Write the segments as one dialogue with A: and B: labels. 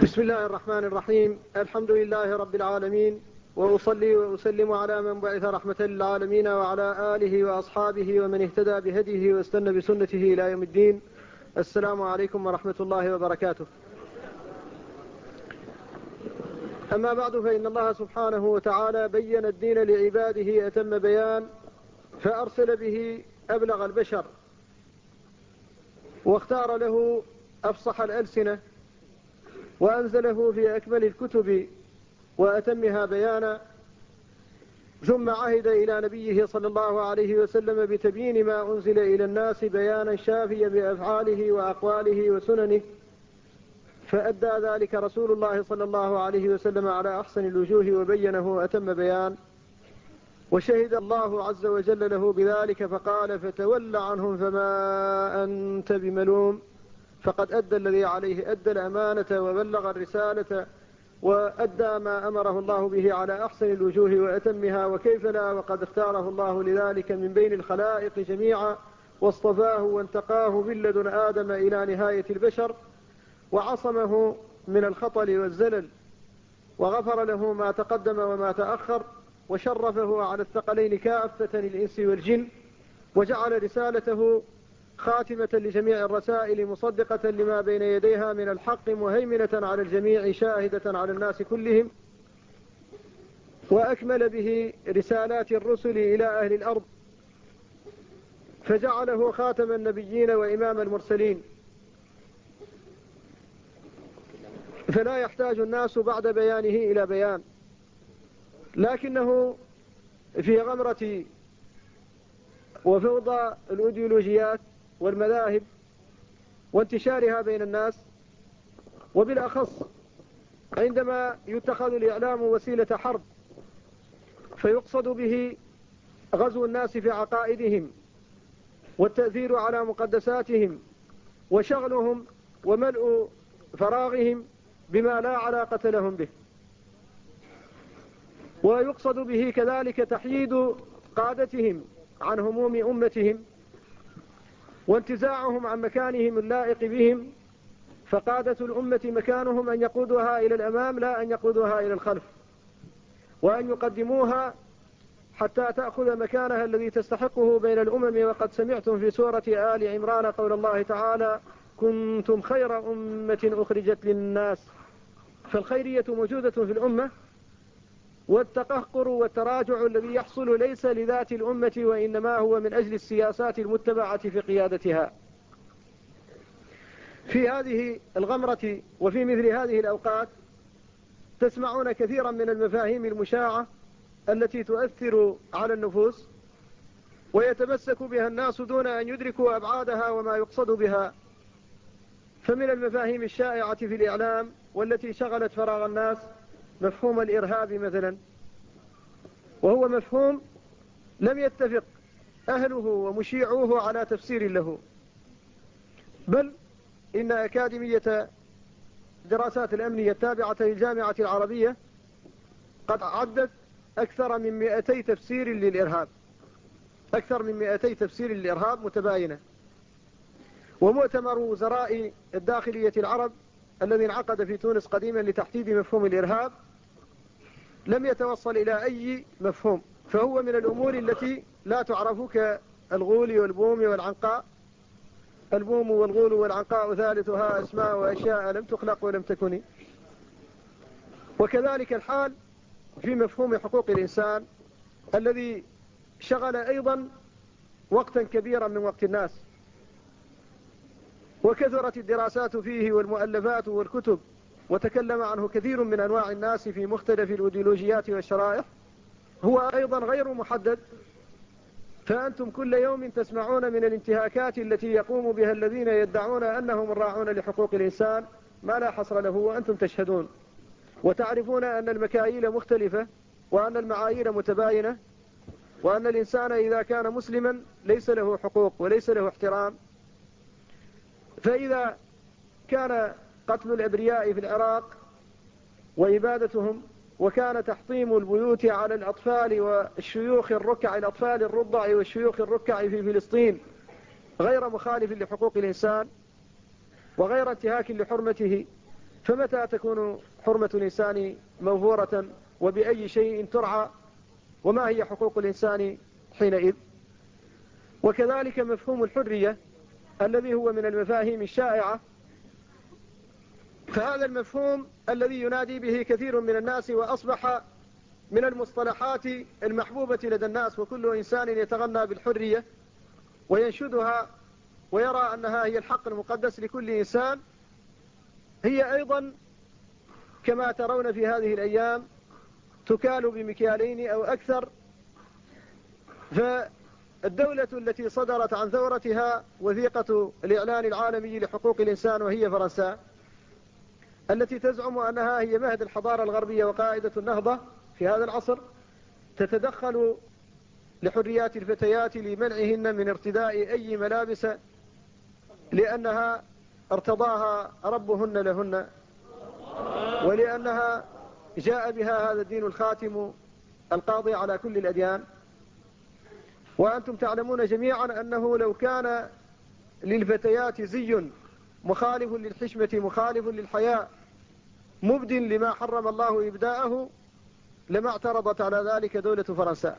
A: بسم الله الرحمن الرحيم. الحمد لله رب العالمين، وأصلي وأسلم على من بعث رحمة للعالمين وعلى آله وأصحابه ومن اهتدى بهديه واستنى بسنته إلى يوم الدين. السلام عليكم ورحمة الله وبركاته. أما بعد، فإن الله سبحانه وتعالى بين الدين لعباده أتم بيان، فأرسل به أبلغ البشر، واختار له أفصح الألسنة، وأنزله في أكمل الكتب وأتمها بيانا، ثم عهد إلى نبيه صلى الله عليه وسلم بتبيين ما أنزل إلى الناس بيانا شافيا بأفعاله وأقواله وسننه، فأدى ذلك رسول الله صلى الله عليه وسلم على أحسن الوجوه وبينه أتم بيان، وشهد الله عز وجل له بذلك فقال: فتول عنهم فما أنت بملوم، فقد أدى الذي عليه، أدى الأمانة وبلغ الرسالة وأدى ما أمره الله به على أحسن الوجوه وأتمها، وكيف لا، وقد اختاره الله لذلك من بين الخلائق جميعا، واصطفاه وانتقاه من لدن آدم إلى نهاية البشر، وعصمه من الخطل والزلل، وغفر له ما تقدم وما تأخر، وشرفه على الثقلين كافة الإنس والجن، وجعل رسالته خاتمة لجميع الرسائل، مصدقة لما بين يديها من الحق، مهيمنة على الجميع، شاهدة على الناس كلهم، وأكمل به رسالات الرسل إلى أهل الأرض، فجعله خاتم النبيين وإمام المرسلين، فلا يحتاج الناس بعد بيانه إلى بيان. لكنه في غمرة وفوضى الأيديولوجيات والمذاهب وانتشارها بين الناس، وبالأخص عندما يتخذ الإعلام وسيلة حرب، فيقصد به غزو الناس في عقائدهم والتأثير على مقدساتهم وشغلهم وملء فراغهم بما لا علاقة لهم به، ويقصد به كذلك تحييد قادتهم عن هموم أمتهم وانتزاعهم عن مكانهم اللائق بهم، فقادة الأمة مكانهم أن يقودها إلى الأمام لا أن يقودها إلى الخلف، وأن يقدموها حتى تأخذ مكانها الذي تستحقه بين الأمم. وقد سمعتم في سورة آل عمران قول الله تعالى: كنتم خير أمة أخرجت للناس. فالخيرية موجودة في الأمة، والتقهقر والتراجع الذي يحصل ليس لذات الأمة، وإنما هو من أجل السياسات المتبعة في قيادتها. في هذه الغمرة وفي مثل هذه الأوقات تسمعون كثيرا من المفاهيم المشاعة التي تؤثر على النفوس ويتمسك بها الناس دون أن يدركوا أبعادها وما يقصد بها. فمن المفاهيم الشائعة في الإعلام والتي شغلت فراغ الناس مفهوم الإرهاب مثلا، وهو مفهوم لم يتفق أهله ومشيعوه على تفسير له، بل إن أكاديمية دراسات الأمنية التابعة للجامعة العربية قد عدت أكثر من 200 تفسير للإرهاب، أكثر من 200 تفسير للإرهاب متباينة. ومؤتمر وزراء الداخلية العرب الذي انعقد في تونس قديما لتحديد مفهوم الإرهاب لم يتوصل إلى أي مفهوم، فهو من الأمور التي لا تعرف كالغول والبوم والعنقاء. البوم والغول والعنقاء ثالثها أسماء وأشياء لم تخلق ولم تكن. وكذلك الحال في مفهوم حقوق الإنسان الذي شغل أيضا وقتا كبيرا من وقت الناس، وكثرت الدراسات فيه والمؤلفات والكتب، وتكلم عنه كثير من أنواع الناس في مختلف الأيديولوجيات والشرائح. هو أيضا غير محدد، فأنتم كل يوم تسمعون من الانتهاكات التي يقوم بها الذين يدعون أنهم الراعون لحقوق الإنسان ما لا حصر له، وأنتم تشهدون وتعرفون أن المكاييل مختلفة، وأن المعايير متباينة، وأن الإنسان إذا كان مسلما ليس له حقوق وليس له احترام. فإذا كان قتل الأبرياء في العراق وإبادتهم، وكان تحطيم البيوت على الأطفال والشيوخ الركع، الأطفال الرضع والشيوخ الركع في فلسطين، غير مخالف لحقوق الإنسان وغير انتهاك لحرمته، فمتى تكون حرمة الإنسان موفورة وبأي شيء ترعى؟ وما هي حقوق الإنسان حينئذ؟ وكذلك مفهوم الحرية الذي هو من المفاهيم الشائعة، فهذا المفهوم الذي ينادي به كثير من الناس وأصبح من المصطلحات المحبوبة لدى الناس، وكل إنسان يتغنى بالحرية وينشدها ويرى أنها هي الحق المقدس لكل إنسان، هي أيضا كما ترون في هذه الأيام تكال بمكيالين أو أكثر. فالدولة التي صدرت عن ثورتها وثيقة الإعلان العالمي لحقوق الإنسان وهي فرنسا، التي تزعم أنها هي مهد الحضارة الغربية وقائدة النهضة في هذا العصر، تتدخل لحريات الفتيات لمنعهن من ارتداء أي ملابس لأنها ارتضاها ربهن لهن، ولأنها جاء بها هذا الدين الخاتم القاضي على كل الأديان. وأنتم تعلمون جميعا أنه لو كان للفتيات زي مخالف للحشمة مخالف للحياء مبد لما حرم الله إبداءه لما اعترضت على ذلك دولة فرنسا.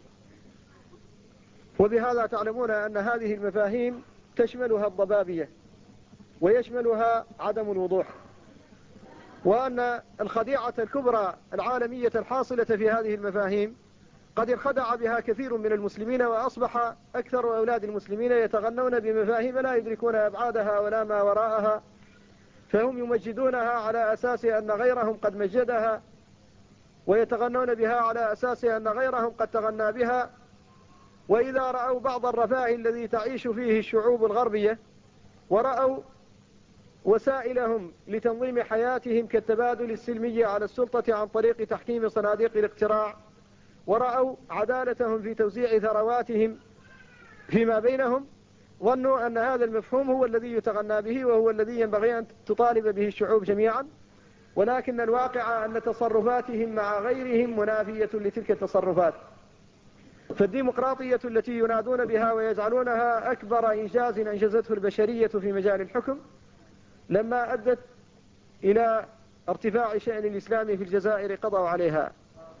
A: وبهذا تعلمون أن هذه المفاهيم تشملها الضبابية ويشملها عدم الوضوح، وأن الخديعة الكبرى العالمية الحاصلة في هذه المفاهيم قد انخدع بها كثير من المسلمين، وأصبح أكثر أولاد المسلمين يتغنون بمفاهيم لا يدركون أبعادها ولا ما وراءها، فهم يمجدونها على أساس أن غيرهم قد مجدها، ويتغنون بها على أساس أن غيرهم قد تغنى بها. وإذا رأوا بعض الرفاه الذي تعيش فيه الشعوب الغربية، ورأوا وسائلهم لتنظيم حياتهم كالتبادل السلمي على السلطة عن طريق تحكيم صناديق الاقتراع، ورأوا عدالتهم في توزيع ثرواتهم فيما بينهم، ظنوا أن هذا المفهوم هو الذي يتغنى به وهو الذي ينبغي أن تطالب به الشعوب جميعا. ولكن الواقع أن تصرفاتهم مع غيرهم منافية لتلك التصرفات. فالديمقراطية التي ينادون بها ويجعلونها أكبر إنجاز أنجزته البشرية في مجال الحكم، لما أدت إلى ارتفاع شأن الإسلام في الجزائر قضوا عليها،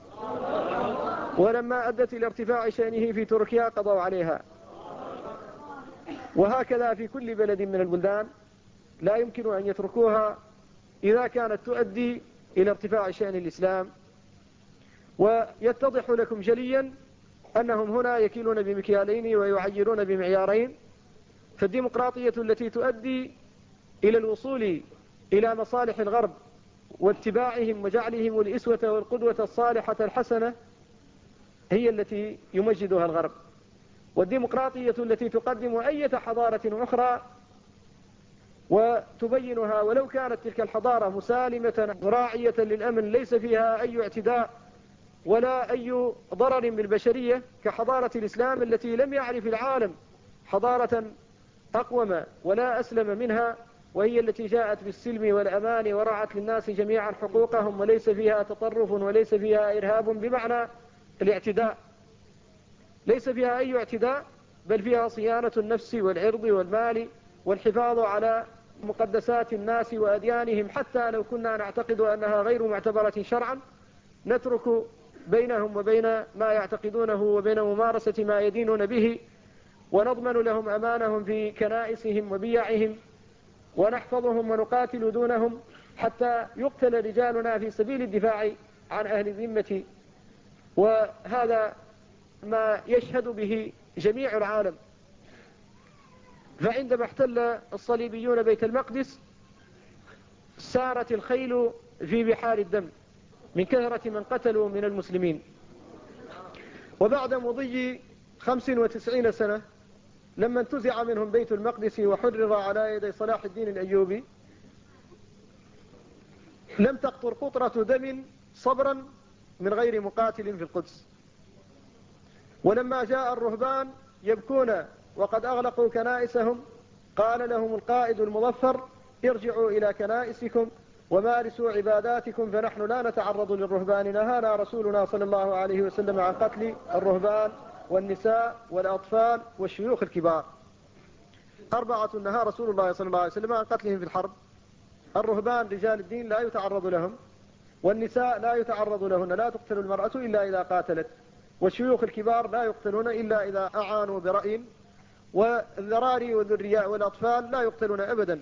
A: ولما أدت إلى ارتفاع شأنه في تركيا قضوا عليها، وهكذا في كل بلد من البلدان لا يمكن أن يتركوها إذا كانت تؤدي إلى ارتفاع شأن الإسلام. ويتضح لكم جليا أنهم هنا يكيلون بمكيالين ويعيرون بمعيارين. فالديمقراطية التي تؤدي إلى الوصول إلى مصالح الغرب واتباعهم وجعلهم الإسوة والقدوة الصالحة الحسنة هي التي يمجدها الغرب. والديمقراطية التي تقدم أي حضارة أخرى وتبينها ولو كانت تلك الحضارة مسالمة راعية للأمن ليس فيها أي اعتداء ولا أي ضرر بالبشرية كحضارة الإسلام التي لم يعرف العالم حضارة أقوم ولا أسلم منها، وهي التي جاءت بالسلم والأمان ورعت للناس جميعا حقوقهم، وليس فيها تطرف وليس فيها إرهاب بمعنى الاعتداء، ليس فيها أي اعتداء، بل فيها صيانة النفس والعرض والمال والحفاظ على مقدسات الناس وأديانهم، حتى لو كنا نعتقد أنها غير معتبرة شرعا نترك بينهم وبين ما يعتقدونه وبين ممارسة ما يدينون به، ونضمن لهم أمانهم في كنائسهم وبيعهم، ونحفظهم ونقاتل دونهم حتى يقتل رجالنا في سبيل الدفاع عن أهل الذمة. وهذا ما يشهد به جميع العالم. فعندما احتل الصليبيون بيت المقدس سارت الخيل في بحار الدم من كثرة من قتلوا من المسلمين. وبعد مضي 95 سنة لما انتزع منهم بيت المقدس وحرر على يدي صلاح الدين الأيوبي لم تقطر قطرة دم صبرا من غير مقاتل في القدس. ولما جاء الرهبان يبكون وقد أغلقوا كنائسهم قال لهم القائد المظفر ارجعوا إلى كنائسكم ومارسوا عباداتكم، فنحن لا نتعرض للرهبان. نهانا رسولنا صلى الله عليه وسلم عن قتل الرهبان والنساء والأطفال والشيوخ الكبار. 4 نهى رسول الله صلى الله عليه وسلم عن قتلهم في الحرب، الرهبان رجال الدين لا يتعرض لهم، والنساء لا يتعرض لهن، لا تقتل المرأة إلا إذا قاتلت، والشيوخ الكبار لا يقتلون إلا إذا أعانوا برأي، والذراري والذرياء والأطفال لا يقتلون أبدا.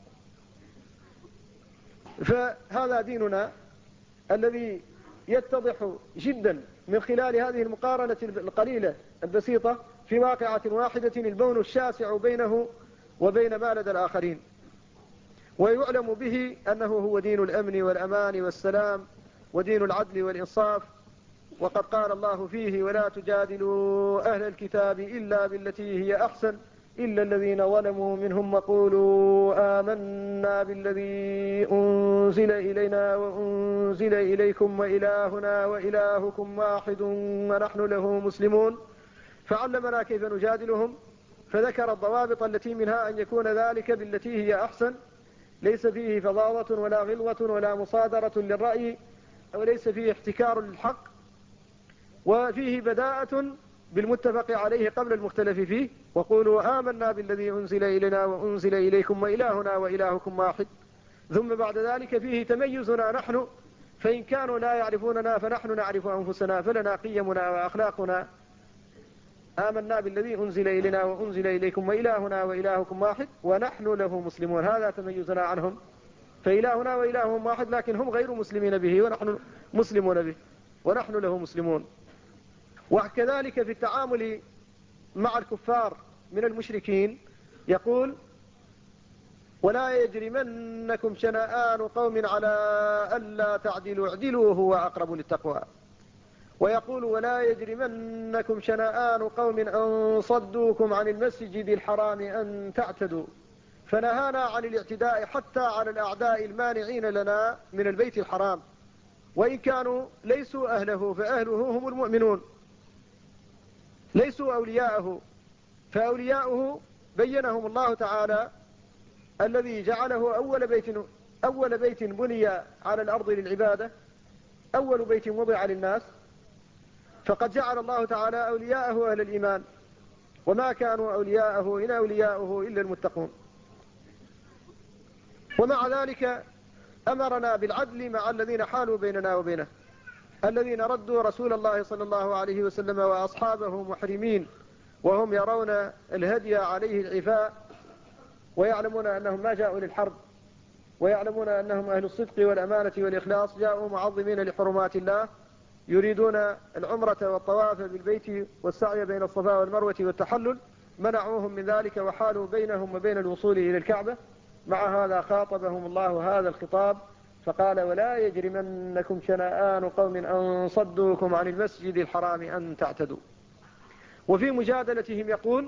A: فهذا ديننا الذي يتضح جدا من خلال هذه المقارنة القليلة البسيطة في واقعة واحدة البون الشاسع بينه وبين ما لدى الآخرين، ويعلم به أنه هو دين الأمن والأمان والسلام ودين العدل والإنصاف. وقد قال الله فيه: ولا تجادلوا أهل الكتاب إلا بالتي هي أحسن إلا الذين ظلموا منهم وقولوا آمنا بالذي أنزل إلينا وأنزل إليكم وإلهنا وإلهكم واحد ونحن له مسلمون. فعلمنا كيف نجادلهم، فذكر الضوابط التي منها أن يكون ذلك بالتي هي أحسن، ليس فيه فظاظة ولا غلظة ولا مصادرة للرأي، وليس فيه احتكار للحق، وفيه بداءة بالمتفق عليه قبل المختلف فيه، وقولوا آمنا بالذي أنزل إلينا وأنزل إليكم وإلهنا وإلهكم واحد. ثم بعد ذلك فيه تميزنا نحن، فإن كانوا لا يعرفوننا فنحن نعرف أنفسنا، فلنا قيمنا وأخلاقنا. آمنا بالذي أنزل إلينا وأنزل إليكم وإلهنا وإلهكم واحد ونحن له مسلمون، هذا تميزنا عنهم، فإلهنا وإلههم واحد لكن هم غير مسلمين به ونحن مسلمون به ونحن له مسلمون. وكذلك في التعامل مع الكفار من المشركين يقول: ولا يجرمنكم شنآن قوم على ألا تعدلوا اعدلوا هو أقرب للتقوى. ويقول: ولا يجرمنكم شنآن قوم أن صدوكم عن المسجد الحرام أن تعتدوا، فنهانا عن الاعتداء حتى على الأعداء المانعين لنا من البيت الحرام، وإن كانوا ليسوا أهله فأهله هم المؤمنون، ليسوا أولياءه، فأولياؤه بينهم الله تعالى الذي جعله أول بيت بني على الأرض للعبادة، أول بيت وضع للناس، فقد جعل الله تعالى أولياءه أهل الإيمان، وما كانوا أولياءه إن أولياءه إلا المتقون. ومع ذلك أمرنا بالعدل مع الذين حالوا بيننا وبينه، الذين ردوا رسول الله صلى الله عليه وسلم وأصحابه محرمين وهم يرون الهدي عليه العفاء، ويعلمون أنهم ما جاءوا للحرب، ويعلمون أنهم أهل الصدق والأمانة والإخلاص، جاءوا معظمين لحرمات الله، يريدون العمرة والطواف بالبيت والسعي بين الصفا والمروة والتحلل، منعوهم من ذلك وحالوا بينهم وبين الوصول إلى الكعبة. مع هذا خاطبهم الله هذا الخطاب فقال: ولا يجرمنكم شنآن قوم أن صدوكم عن المسجد الحرام أن تعتدوا. وفي مجادلتهم يقول: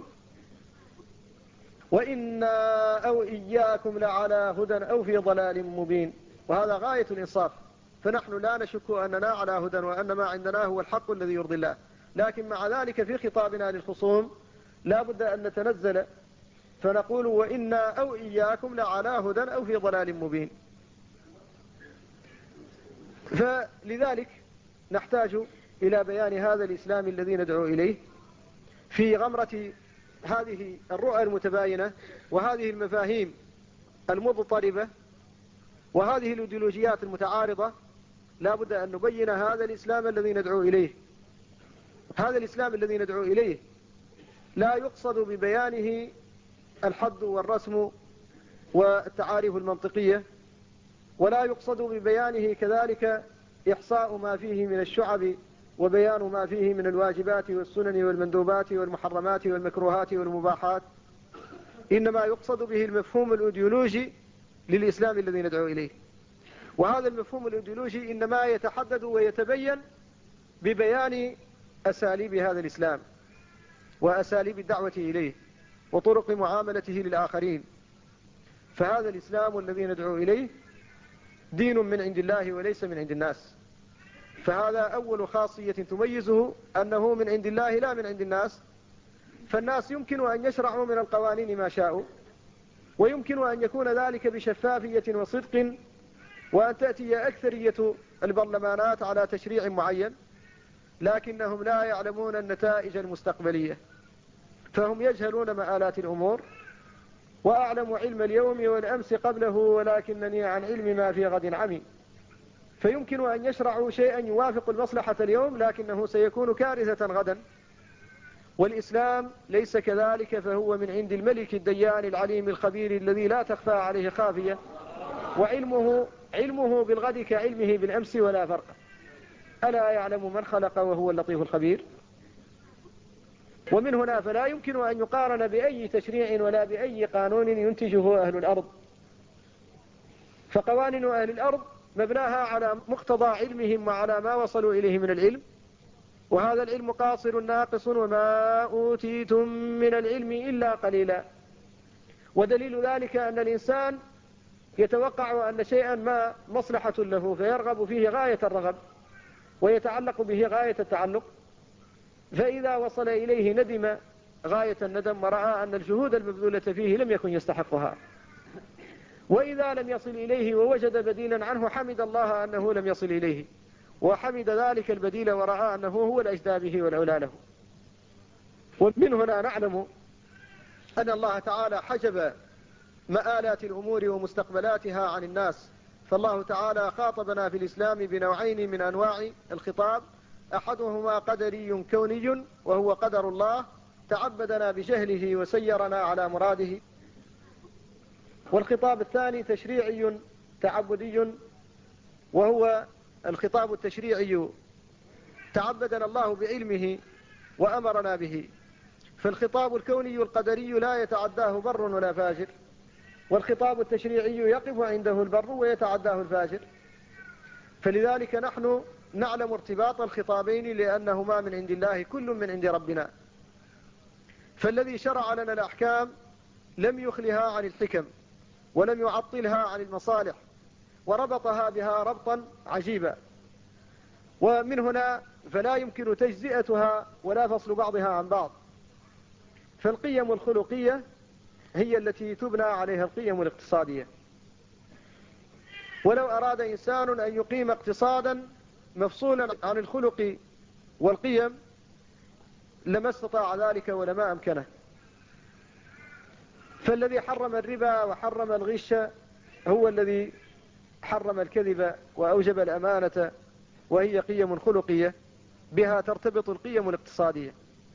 A: وإنا أو إياكم لعلى هدى أو في ضلال مبين. وهذا غاية الإنصاف، فنحن لا نشك أننا على هدى وأن ما عندنا هو الحق الذي يرضي الله، لكن مع ذلك في خطابنا للخصوم لا بد أن نتنزل فنقول: وإنا أو إياكم لعلى هدى أو في ضلال مبين. فلذلك نحتاج إلى بيان هذا الإسلام الذي ندعو إليه في غمرة هذه الرؤى المتباينة وهذه المفاهيم المضطربة وهذه الإيديولوجيات المتعارضة. لا بد أن نبين هذا الإسلام الذي ندعو إليه. هذا الإسلام الذي ندعو إليه لا يقصد ببيانه الحد والرسم والتعاريف المنطقية، ولا يقصد ببيانه كذلك إحصاء ما فيه من الشعب وبيان ما فيه من الواجبات والسنن والمندوبات والمحرمات والمكروهات والمباحات، إنما يقصد به المفهوم الإيديولوجي للإسلام الذي ندعو إليه. وهذا المفهوم الإيديولوجي إنما يتحدد ويتبين ببيان أساليب هذا الإسلام وأساليب الدعوة إليه وطرق معاملته للآخرين. فهذا الإسلام الذي ندعو إليه دين من عند الله وليس من عند الناس، فهذا أول خاصية تميزه أنه من عند الله لا من عند الناس. فالناس يمكن أن يشرعوا من القوانين ما شاءوا، ويمكن أن يكون ذلك بشفافية وصدق، وأن تأتي أكثرية البرلمانات على تشريع معين، لكنهم لا يعلمون النتائج المستقبلية، فهم يجهلون مآلات الأمور وأعلم علم اليوم والأمس قبله ولكنني عن علم ما في غد عمي. فيمكن أن يشرعوا شيئا يوافق المصلحة اليوم لكنه سيكون كارثة غدا. والإسلام ليس كذلك، فهو من عند الملك الديان العليم الخبير الذي لا تخفى عليه خافية، وعلمه بالغد كعلمه بالأمس ولا فرق. ألا يعلم من خلق وهو اللطيف الخبير. ومن هنا فلا يمكن أن يقارن بأي تشريع ولا بأي قانون ينتجه أهل الأرض، فقوانين أهل الأرض مبناها على مقتضى علمهم وعلى ما وصلوا إليه من العلم، وهذا العلم قاصر ناقص وما أوتيتم من العلم إلا قليلا. ودليل ذلك أن الإنسان يتوقع أن شيئا ما مصلحة له فيرغب فيه غاية الرغب ويتعلق به غاية التعلق، فإذا وصل إليه ندم غاية الندم ورأى أن الجهود المبذولة فيه لم يكن يستحقها، وإذا لم يصل إليه ووجد بديلا عنه حمد الله أنه لم يصل إليه، وحمد ذلك البديل ورأى أنه هو الأجدى به والأولى له. ومن هنا نعلم أن الله تعالى حجب مآلات الأمور ومستقبلاتها عن الناس. فالله تعالى خاطبنا في الإسلام بنوعين من أنواع الخطاب، أحدهما قدري كوني وهو قدر الله تعبدنا بجهله وسيرنا على مراده، والخطاب الثاني تشريعي تعبدي وهو الخطاب التشريعي تعبدنا الله بعلمه وأمرنا به. فالخطاب الكوني القدري لا يتعداه بر ولا فاجر، والخطاب التشريعي يقف عنده البر ويتعداه الفاجر. فلذلك نحن نعلم ارتباط الخطابين لأنهما من عند الله كل من عند ربنا. فالذي شرع لنا الأحكام لم يخلها عن الحكم ولم يعطلها عن المصالح، وربطها بها ربطا عجيبا. ومن هنا فلا يمكن تجزئتها ولا فصل بعضها عن بعض. فالقيم الخلقية هي التي تبنى عليها القيم الاقتصادية. ولو أراد إنسان أن يقيم اقتصادا مفصولا عن الخلق والقيم لما استطاع ذلك ولما أمكنه. فالذي حرم الربا وحرم الغش هو الذي حرم الكذب وأوجب الأمانة، وهي قيم خلقية بها ترتبط القيم الاقتصادية.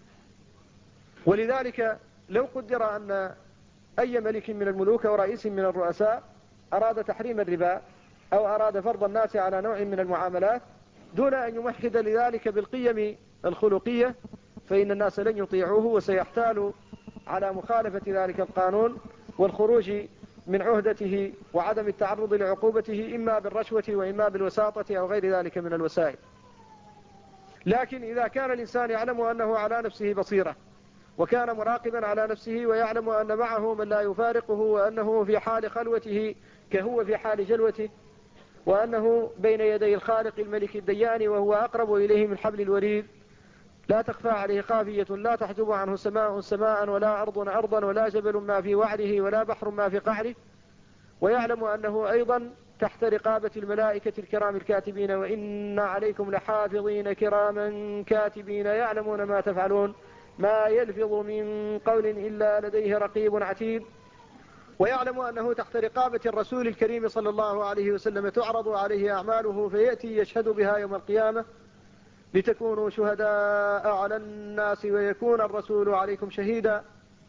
A: ولذلك لو قدر أن أي ملك من الملوك ورئيس من الرؤساء أراد تحريم الربا أو أراد فرض الناس على نوع من المعاملات دون أن يمهد لذلك بالقيم الخلقية، فإن الناس لن يطيعوه وسيحتالوا على مخالفة ذلك القانون والخروج من عهدته وعدم التعرض لعقوبته إما بالرشوة وإما بالوساطة أو غير ذلك من الوسائل. لكن إذا كان الإنسان يعلم أنه على نفسه بصيرة وكان مراقبا على نفسه ويعلم أن معه من لا يفارقه وأنه في حال خلوته كهو في حال جلوته، وأنه بين يدي الخالق الملك الديان وهو أقرب إليه من حبل الوريد، لا تخفى عليه خافية لا تحجب عنه سماء سماء ولا أرض أرضا ولا جبل ما في وعره ولا بحر ما في قعره، ويعلم أنه أيضا تحت رقابة الملائكة الكرام الكاتبين وإن عليكم لحافظين كراما كاتبين يعلمون ما تفعلون ما يلفظ من قول إلا لديه رقيب عتيد، ويعلم أنه تحت رقابة الرسول الكريم صلى الله عليه وسلم تعرض عليه أعماله فيأتي يشهد بها يوم القيامة لتكونوا شهداء على الناس ويكون الرسول عليكم شهيدا.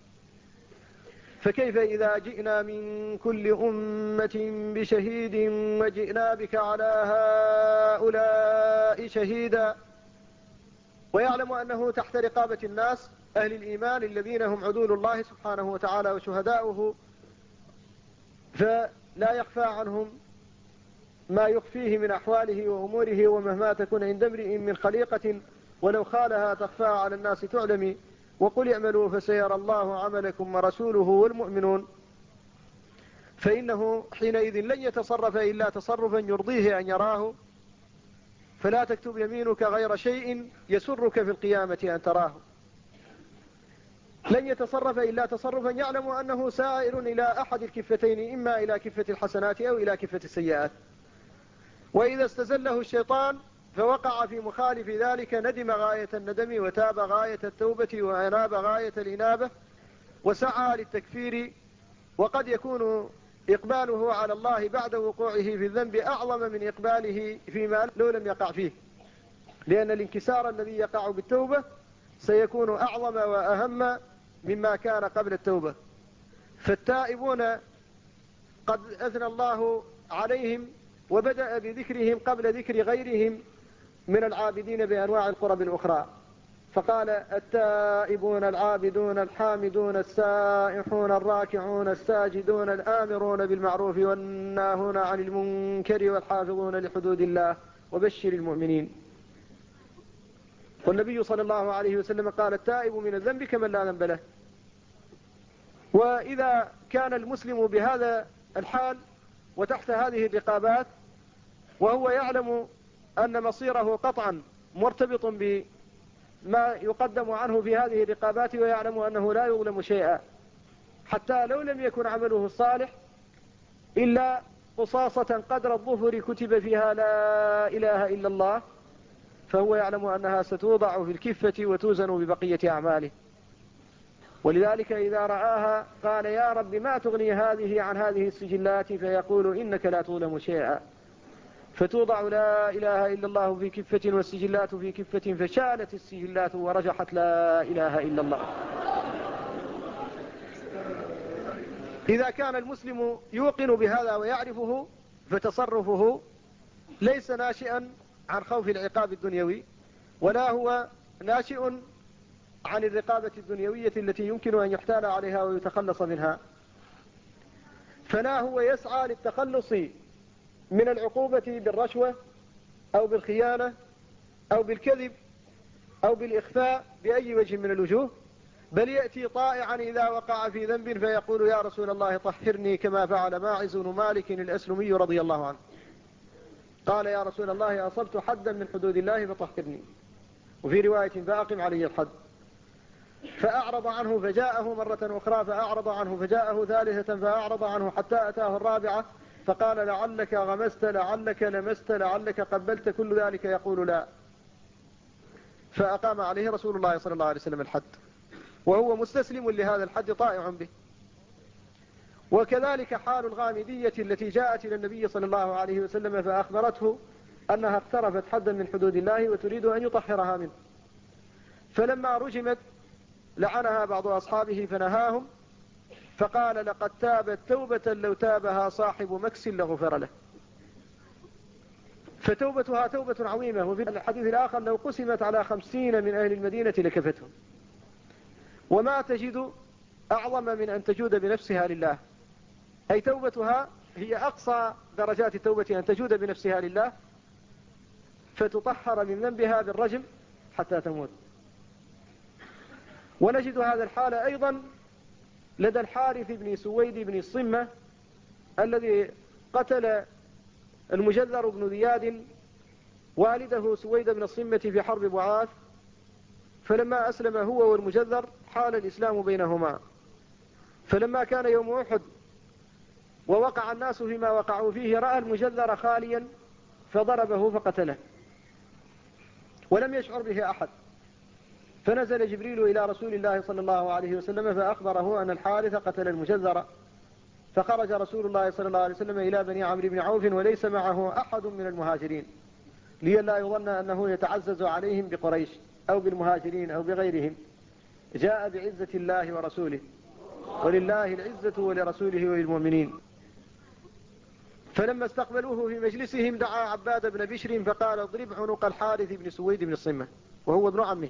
A: فكيف إذا جئنا من كل أمة بشهيد وجئنا بك على هؤلاء شهيدا. ويعلم أنه تحت رقابة الناس أهل الإيمان الذين هم عدول الله سبحانه وتعالى وشهداؤه، فلا يخفى عنهم ما يخفيه من أحواله وأموره، ومهما تكون عند امرئ من خليقة ولو خالها تخفى على الناس تعلمي، وقل اعملوا فسيرى الله عملكم ورسوله والمؤمنون. فإنه حينئذ لن يتصرف إلا تصرفا يرضيه أن يراه، فلا تكتب يمينك غير شيء يسرك في القيامة أن تراه. لن يتصرف إلا تصرفا يعلم أنه سائر إلى أحد الكفتين، إما إلى كفة الحسنات أو إلى كفة السيئات. وإذا استزله الشيطان فوقع في مخالف ذلك ندم غاية الندم وتاب غاية التوبة وأناب غاية الإنابة وسعى للتكفير وقد يكون إقباله على الله بعد وقوعه في الذنب أعظم من إقباله فيما لو لم يقع فيه، لأن الانكسار الذي يقع بالتوبة سيكون أعظم وأهم مما كان قبل التوبة. فالتائبون قد أثنى الله عليهم وبدأ بذكرهم قبل ذكر غيرهم من العابدين بأنواع القرب الأخرى، فقال التائبون العابدون الحامدون السائحون الراكعون الساجدون الآمرون بالمعروف والناهون عن المنكر والحافظون لحدود الله وبشر المؤمنين. والنبي صلى الله عليه وسلم قال التائب من الذنب كمن لا ذنب له. وإذا كان المسلم بهذا الحال وتحت هذه الرقابات وهو يعلم أن مصيره قطعا مرتبط بما يقدم عنه في هذه الرقابات، ويعلم أنه لا يظلم شيئا حتى لو لم يكن عمله الصالح إلا قصاصة قدر الظفر كتب فيها لا إله إلا الله، فهو يعلم أنها ستوضع في الكفة وتوزن ببقية أعماله. ولذلك إذا رآها قال يا رب ما تغني هذه عن هذه السجلات، فيقول إنك لا تظلم شيئا، فتوضع لا إله إلا الله في كفة والسجلات في كفة، فشالت السجلات ورجحت لا إله إلا الله. إذا كان المسلم يوقن بهذا ويعرفه، فتصرفه ليس ناشئا عن خوف العقاب الدنيوي، ولا هو ناشئ عن الرقابة الدنيوية التي يمكن أن يحتال عليها ويتخلص منها، فلا هو يسعى للتخلص من العقوبة بالرشوة أو بالخيانة أو بالكذب أو بالإخفاء بأي وجه من الوجوه، بل يأتي طائعا إذا وقع في ذنب فيقول يا رسول الله طهرني كما فعل ماعز بن مالك الأسلمي رضي الله عنه، قال يا رسول الله أصبت حدا من حدود الله فطهرني، وفي رواية فأقم علي الحد، فأعرض عنه فجاءه مرة أخرى، فأعرض عنه فجاءه ثالثة فأعرض عنه حتى أتاه الرابعة، فقال لعلك غمست لعلك لمست لعلك قبلت، كل ذلك يقول لا، فأقام عليه رسول الله صلى الله عليه وسلم الحد وهو مستسلم لهذا الحد طائع به. وكذلك حال الغامدية التي جاءت إلى النبي صلى الله عليه وسلم فأخبرته أنها اقترفت حدا من حدود الله وتريد أن يطهرها منه، فلما رجمت لعنها بعض أصحابه فنهاهم، فقال لقد تابت توبة لو تابها صاحب مكس لغفر له. فتوبتها توبة عظيمة، وفي الحديث الآخر لو قسمت على 50 من أهل المدينة لكفتهم. وما تجد أعظم من أن تجود بنفسها لله، أي توبتها هي أقصى درجات التوبة، أن تجود بنفسها لله فتطهر من ذنبها بالرجم حتى تموت. ونجد هذا الحال أيضا لدى الحارث بن سويد بن الصمة الذي قتل المجذر بن زياد والده سويد بن الصمة في حرب بعاث، فلما أسلم هو والمجذر حال الإسلام بينهما، فلما كان يوم أحد ووقع الناس فيما وقعوا فيه رأى المجذر خاليا فضربه فقتله ولم يشعر به أحد، فنزل جبريل إلى رسول الله صلى الله عليه وسلم فأخبره أن الحارث قتل المجذر، فخرج رسول الله صلى الله عليه وسلم إلى بني عمرو بن عوف وليس معه أحد من المهاجرين، لئلا يظن أنه يتعزز عليهم بقريش أو بالمهاجرين أو بغيرهم، جاء بعزة الله ورسوله، ولله العزة ولرسوله وللمؤمنين. فلما استقبلوه في مجلسهم دعا عباد بن بشر فقال اضرب عنق الحارث بن سويد بن الصمة وهو ابن عمه،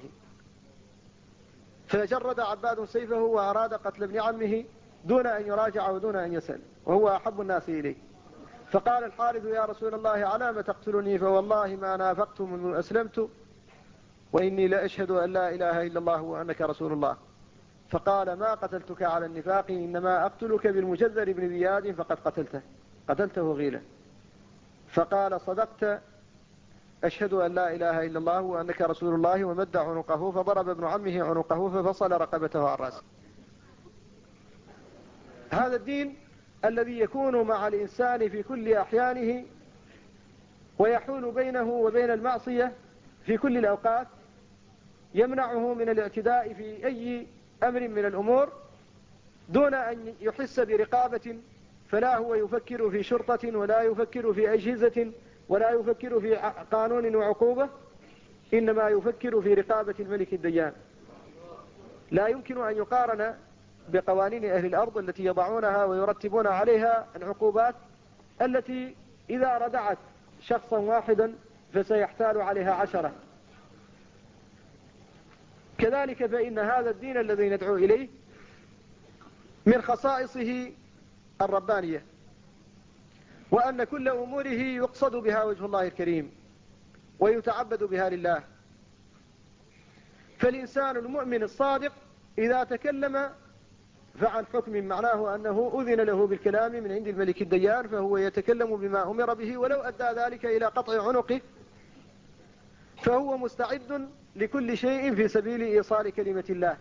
A: فجرد عباد سيفه وأراد قتل ابن عمه دون أن يراجع ودون أن يسأل، وهو أحب الناس إليه. فقال الحارث يا رسول الله علام تقتلني؟ فوالله ما نافقت منذ أسلمت وإني لأشهد أن لا إله إلا الله وأنك رسول الله. فقال ما قتلتك على النفاق، إنما أقتلك بالمجذر بن زياد فقد قتلته غيلة. فقال صدقت، أشهد أن لا إله إلا الله وأنك رسول الله، ومد عنقه، فضرب ابن عمه عنقه ففصل رقبته عن رأسه. هذا الدين الذي يكون مع الإنسان في كل أحيانه ويحول بينه وبين المعصية في كل الأوقات، يمنعه من الاعتداء في أي أمر من الأمور، دون أن يحس برقابة، فلا هو يفكر في شرطة ولا يفكر في أجهزة ولا يفكر في قانون وعقوبة، إنما يفكر في رقابة الملك الديان. لا يمكن أن يقارن بقوانين أهل الأرض التي يضعونها ويرتبون عليها العقوبات التي إذا ردعت شخصا واحدا فسيحتال عليها 10. كذلك فإن هذا الدين الذي ندعو إليه من خصائصه الربانية، وأن كل أموره يقصد بها وجه الله الكريم ويتعبد بها لله. فالإنسان المؤمن الصادق إذا تكلم فعن حكم معناه أنه أذن له بالكلام من عند الملك الديان، فهو يتكلم بما أمر به، ولو أدى ذلك إلى قطع عنقه فهو مستعد لكل شيء في سبيل إيصال كلمة الله.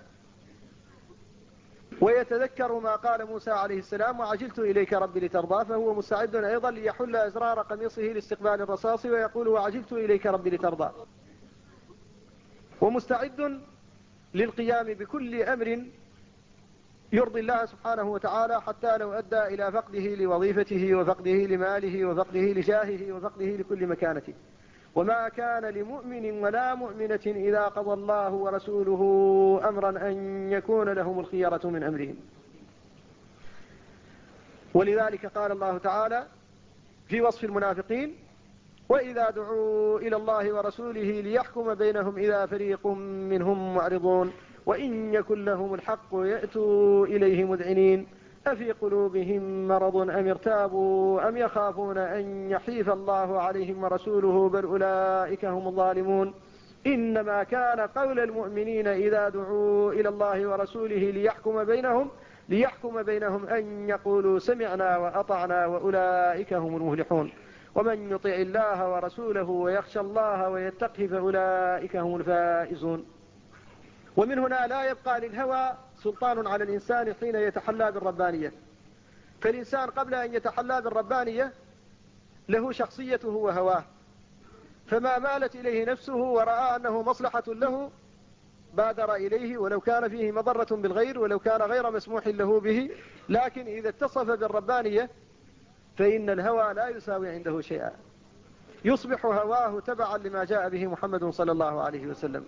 A: ويتذكر ما قال موسى عليه السلام: وعجلت إليك ربي لترضى، فهو مستعد أيضا ليحل أزرار قميصه لاستقبال الرصاص ويقول: وعجلت إليك ربي لترضى. ومستعد للقيام بكل أمر يرضي الله سبحانه وتعالى، حتى لو أدى إلى فقده لوظيفته وفقده لماله وفقده لجاهه وفقده لكل مكانته. وما كان لمؤمن ولا مؤمنة إذا قضى الله ورسوله أمرا أن يكون لهم الخيرة من أمرهم. ولذلك قال الله تعالى في وصف المنافقين: وإذا دعوا إلى الله ورسوله ليحكم بينهم إذا فريق منهم معرضون وإن يكن لهم الحق يأتوا إليه مذعنين أفي قلوبهم مرض أم ارتابوا أم يخافون أن يحيف الله عليهم ورسوله بل أولئك هم الظالمون. إنما كان قول المؤمنين إذا دعوا إلى الله ورسوله ليحكم بينهم أن يقولوا سمعنا وأطعنا وأولئك هم المفلحون. ومن يطع الله ورسوله ويخشى الله ويتقه فأولئك هم الفائزون. ومن هنا لا يبقى للهوى سلطان على الإنسان حين يتحلى بالربانية. فالإنسان قبل أن يتحلى بالربانية له شخصيته وهواه، فما مالت إليه نفسه ورأى أنه مصلحة له بادر إليه ولو كان فيه مضرة بالغير ولو كان غير مسموح له به. لكن إذا اتصف بالربانية فإن الهوى لا يساوي عنده شيئا، يصبح هواه تبعا لما جاء به محمد صلى الله عليه وسلم.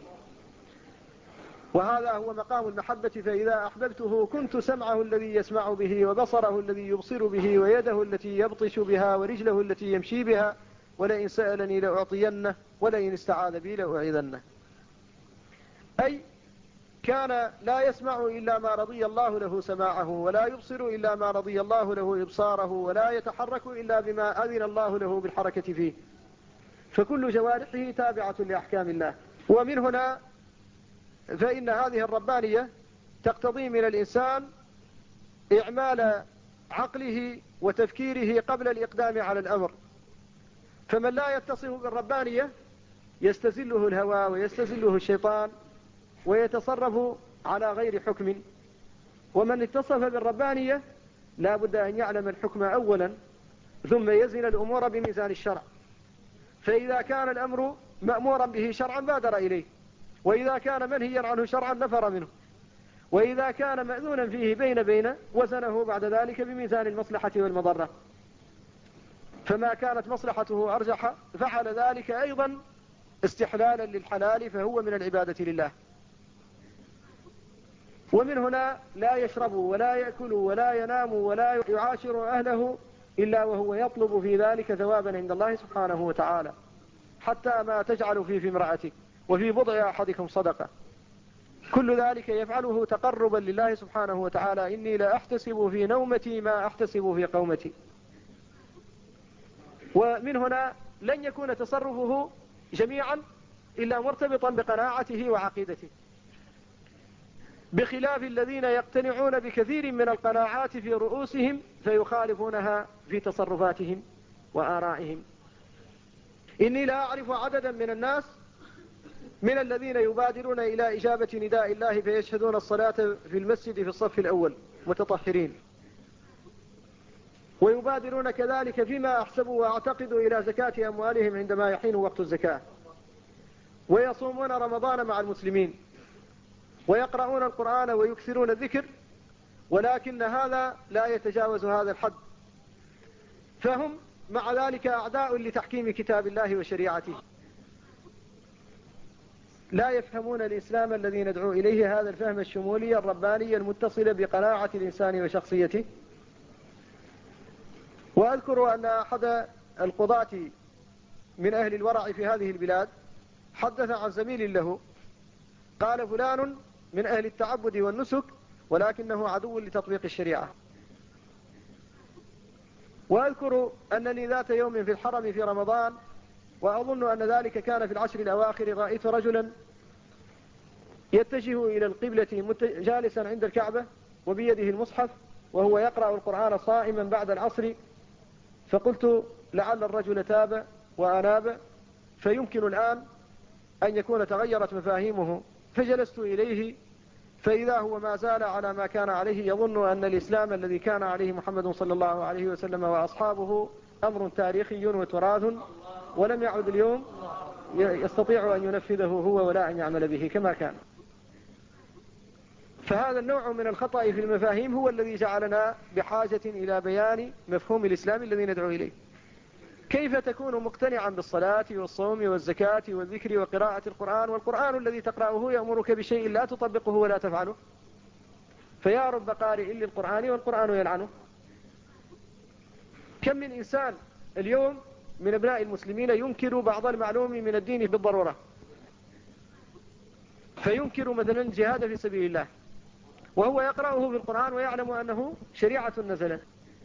A: وهذا هو مقام المحبة. فإذا أحببته كنت سمعه الذي يسمع به وبصره الذي يبصر به ويده التي يبطش بها ورجله التي يمشي بها ولئن سألني لأعطينه ولئن استعاذ بي لأعيذنه. أي كان لا يسمع إلا ما رضي الله له سماعه، ولا يبصر إلا ما رضي الله له إبصاره، ولا يتحرك إلا بما أذن الله له بالحركة فيه، فكل جوارحه تابعة لأحكام الله. ومن هنا فإن هذه الربانية تقتضي من الإنسان إعمال عقله وتفكيره قبل الإقدام على الأمر. فمن لا يتصف بالربانية يستزله الهوى ويستزله الشيطان ويتصرف على غير حكم. ومن اتصف بالربانية لا بد أن يعلم الحكم أولا ثم يزن الأمور بميزان الشرع. فإذا كان الأمر مأمورا به شرعا بادر إليه، وإذا كان منهيا عنه شرعا نفر منه، وإذا كان مأذونا فيه بين وزنه بعد ذلك بميزان المصلحة والمضرة. فما كانت مصلحته أرجح فعل ذلك أيضا استحلالا للحلال، فهو من العبادة لله. ومن هنا لا يشرب ولا يأكل ولا ينام ولا يعاشر أهله إلا وهو يطلب في ذلك ثوابا عند الله سبحانه وتعالى، حتى ما تجعل في امرأتك وفي بضع أحدكم صدقة. كل ذلك يفعله تقربا لله سبحانه وتعالى. إني لا أحتسب في نومتي ما أحتسب في قومتي. ومن هنا لن يكون تصرفه جميعا إلا مرتبطا بقناعته وعقيدته، بخلاف الذين يقتنعون بكثير من القناعات في رؤوسهم فيخالفونها في تصرفاتهم وآرائهم. إني لا أعرف عددا من الناس من الذين يبادرون إلى إجابة نداء الله فيشهدون الصلاة في المسجد في الصف الأول متطهرين، ويبادرون كذلك فيما أحسب وأعتقد إلى زكاة أموالهم عندما يحين وقت الزكاة، ويصومون رمضان مع المسلمين، ويقرؤون القرآن ويكثرون الذكر، ولكن هذا لا يتجاوز هذا الحد، فهم مع ذلك أعداء لتحكيم كتاب الله وشريعته، لا يفهمون الإسلام الذي ندعو إليه هذا الفهم الشمولي الرباني المتصل بقناعة الإنسان وشخصيته. وأذكر أن أحد القضاة من أهل الورع في هذه البلاد حدث عن زميل له قال: فلان من أهل التعبد والنسك ولكنه عدو لتطبيق الشريعة. وأذكر أنني ذات يوم في الحرم في رمضان، وأظن أن ذلك كان في العشر الأواخر، رأيت رجلا يتجه إلى القبلة جالسا عند الكعبة وبيده المصحف وهو يقرأ القرآن صائما بعد العصر، فقلت: لعل الرجل تاب وأناب، فيمكن الآن أن يكون تغيرت مفاهيمه. فجلست إليه فإذا هو ما زال على ما كان عليه، يظن أن الإسلام الذي كان عليه محمد صلى الله عليه وسلم وأصحابه أمر تاريخي وتراث، ولم يعد اليوم يستطيع أن ينفذه هو ولا أن يعمل به كما كان. فهذا النوع من الخطأ في المفاهيم هو الذي جعلنا بحاجة إلى بيان مفهوم الإسلام الذي ندعو إليه. كيف تكون مقتنعا بالصلاة والصوم والزكاة والذكر وقراءة القرآن، والقرآن الذي تقرأه يأمرك بشيء لا تطبقه ولا تفعله؟ فيا رب قارئ للقرآن والقرآن يلعنه. كم من إنسان اليوم من أبناء المسلمين ينكر بعض المعلوم من الدين بالضرورة، فينكر مثلا الجهاد في سبيل الله وهو يقرأه في القرآن ويعلم أنه شريعة نزلت،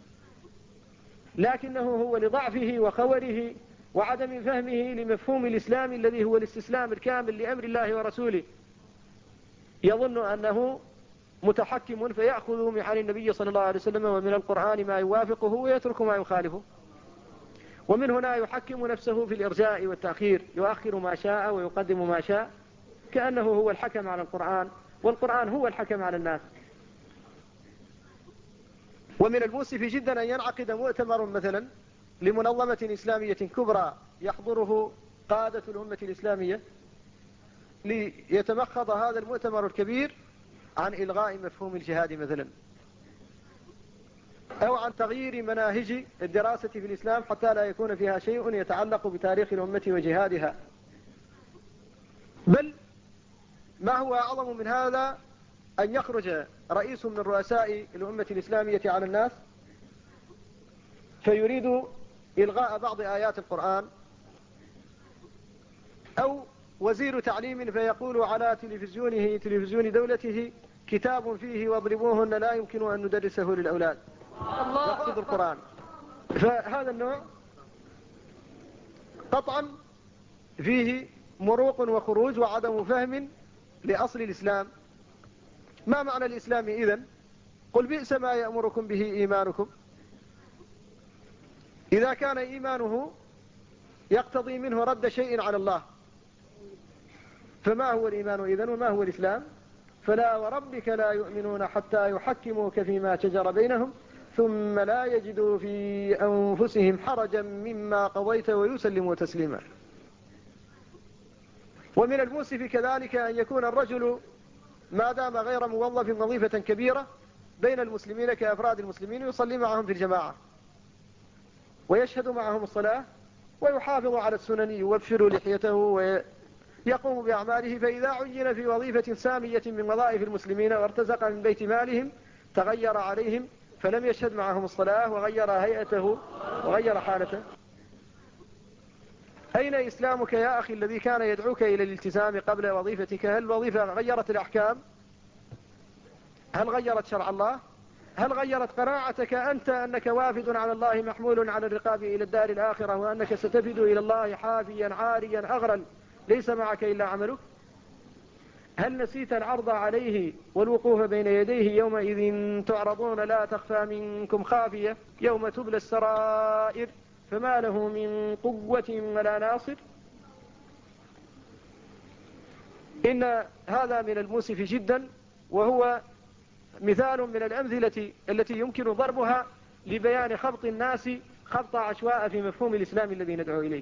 A: لكنه هو لضعفه وخوره وعدم فهمه لمفهوم الإسلام الذي هو الاستسلام الكامل لأمر الله ورسوله، يظن أنه متحكم فيأخذ عن النبي صلى الله عليه وسلم ومن القرآن ما يوافقه ويترك ما يخالفه. ومن هنا يحكم نفسه في الإرجاء والتأخير، يؤخر ما شاء ويقدم ما شاء، كأنه هو الحكم على القرآن والقرآن هو الحكم على الناس. ومن المؤسف جدا أن ينعقد مؤتمر مثلا لمنظمة إسلامية كبرى يحضره قادة الأمة الإسلامية، ليتمخض هذا المؤتمر الكبير عن إلغاء مفهوم الجهاد مثلا، أو عن تغيير مناهج الدراسة في الإسلام حتى لا يكون فيها شيء يتعلق بتاريخ الأمة وجهادها. بل ما هو أعظم من هذا أن يخرج رئيس من رؤساء الأمة الإسلامية على الناس فيريد إلغاء بعض آيات القرآن، أو وزير تعليم فيقول على تلفزيونه تلفزيون دولته: كتاب فيه واضربوهن لا يمكن أن ندرسه للأولاد، يقصد القرآن. فهذا النوع قطعا فيه مروق وخروج وعدم فهم لأصل الإسلام. ما معنى الإسلام إذن؟ قل بئس ما يأمركم به إيمانكم. إذا كان إيمانه يقتضي منه رد شيء على الله، فما هو الإيمان إذن وما هو الإسلام؟ فلا وربك لا يؤمنون حتى يحكموك فيما شجر بينهم ثم لا يجدوا في أنفسهم حرجا مما قضيت ويسلموا تسليما. ومن المؤسف كذلك أن يكون الرجل ما دام غير موظف وظيفة كبيرة بين المسلمين كأفراد المسلمين يصلي معهم في الجماعة ويشهد معهم الصلاة ويحافظ على السنن، يوفر لحيته ويقوم بأعماله، فإذا عين في وظيفة سامية من وظائف المسلمين وارتزق من بيت مالهم تغير عليهم فلم يشهد معهم الصلاة وغير هيئته وغير حالته. أين إسلامك يا أخي الذي كان يدعوك إلى الالتزام قبل وظيفتك؟ هل الوظيفة غيرت الأحكام؟ هل غيرت شرع الله؟ هل غيرت قناعتك أنت أنك وافد على الله محمول على الرقاب إلى الدار الآخرة، وأنك ستفد إلى الله حافيا عاريا أغرا ليس معك إلا عملك؟ هل نسيت العرض عليه والوقوف بين يديه يومئذ تعرضون لا تخفى منكم خافية يوم تبلى السرائر فما له من قوة ولا ناصر؟ إن هذا من المؤسف جدا، وهو مثال من الأمثلة التي يمكن ضربها لبيان خبط الناس خبط عشواء في مفهوم الإسلام الذي ندعو إليه.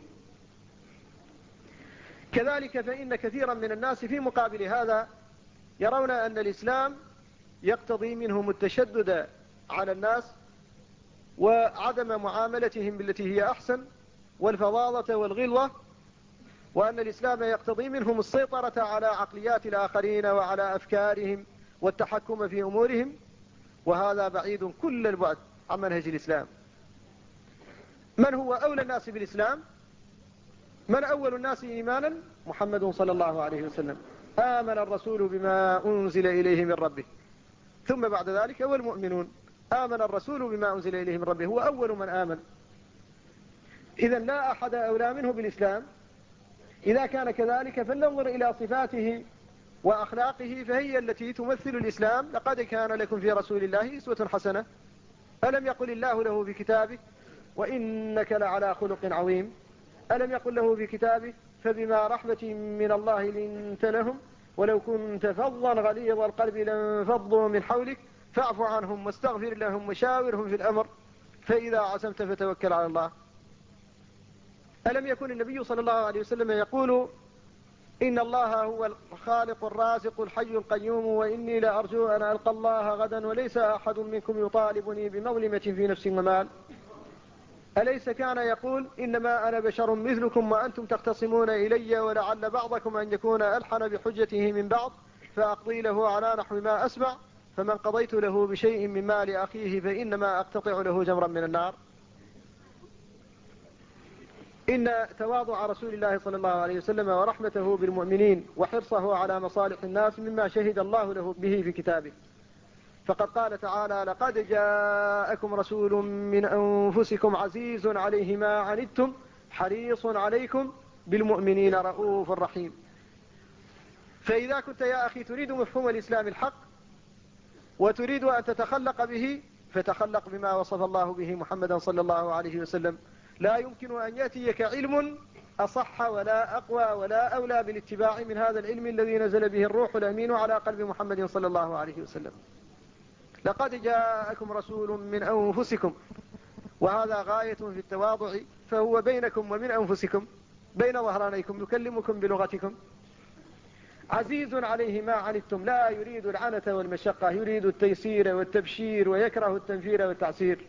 A: كذلك فإن كثيرا من الناس في مقابل هذا يرون أن الإسلام يقتضي منهم التشدد على الناس وعدم معاملتهم بالتي هي أحسن والفظاظة والغلظة، وأن الإسلام يقتضي منهم السيطرة على عقليات الآخرين وعلى أفكارهم والتحكم في أمورهم، وهذا بعيد كل البعد عن منهج الإسلام. من هو أولى الناس بالإسلام؟ من أول الناس إيمانا؟ محمد صلى الله عليه وسلم. آمن الرسول بما أنزل إليه من ربه، ثم بعد ذلك هو المؤمنون. آمن الرسول بما أنزل إليه من ربه، هو أول من آمن. إذن لا أحد أولى منه بالإسلام. إذا كان كذلك فلننظر إلى صفاته وأخلاقه، فهي التي تمثل الإسلام. لقد كان لكم في رسول الله أسوة حسنة. ألم يقل الله له في كتابه وإنك لعلى خلق عظيم؟ ألم يقل له في كتابه فبما رحمة من الله لنت لهم ولو كنت فظا غليظ القلب لانفضوا من حولك فاعف عنهم واستغفر لهم وشاورهم في الأمر فإذا عزمت فتوكل على الله. ألم يكن النبي صلى الله عليه وسلم يقول إن الله هو الخالق الرازق الحي القيوم وإني لأرجو أن ألقى الله غدا وليس أحد منكم يطالبني بمظلمة في نفس ومال؟ أليس كان يقول إنما أنا بشر مثلكم وأنتم تختصمون إلي ولعل بعضكم أن يكون ألحن بحجته من بعض فأقضي له على نحو ما أسمع فمن قضيت له بشيء من مال أخيه فإنما أقتطع له جمرا من النار. إن تواضع رسول الله صلى الله عليه وسلم ورحمته بالمؤمنين وحرصه على مصالح الناس مما شهد الله له به في كتابه. فقد قال تعالى لقد جاءكم رسول من أنفسكم عزيز عليه ما عنتم حريص عليكم بالمؤمنين رؤوف رحيم. فإذا كنت يا أخي تريد مفهوم الإسلام الحق وتريد أن تتخلق به فتخلق بما وصف الله به محمدا صلى الله عليه وسلم. لا يمكن أن يأتيك علم أصح ولا أقوى ولا أولى بالاتباع من هذا العلم الذي نزل به الروح الأمين على قلب محمد صلى الله عليه وسلم. لقد جاءكم رسول من أنفسكم، وهذا غاية في التواضع، فهو بينكم ومن أنفسكم بين ظهرانيكم يكلمكم بلغتكم. عزيز عليه ما عنتم، لا يريد العنة والمشقة، يريد التيسير والتبشير ويكره التنفير والتعسير.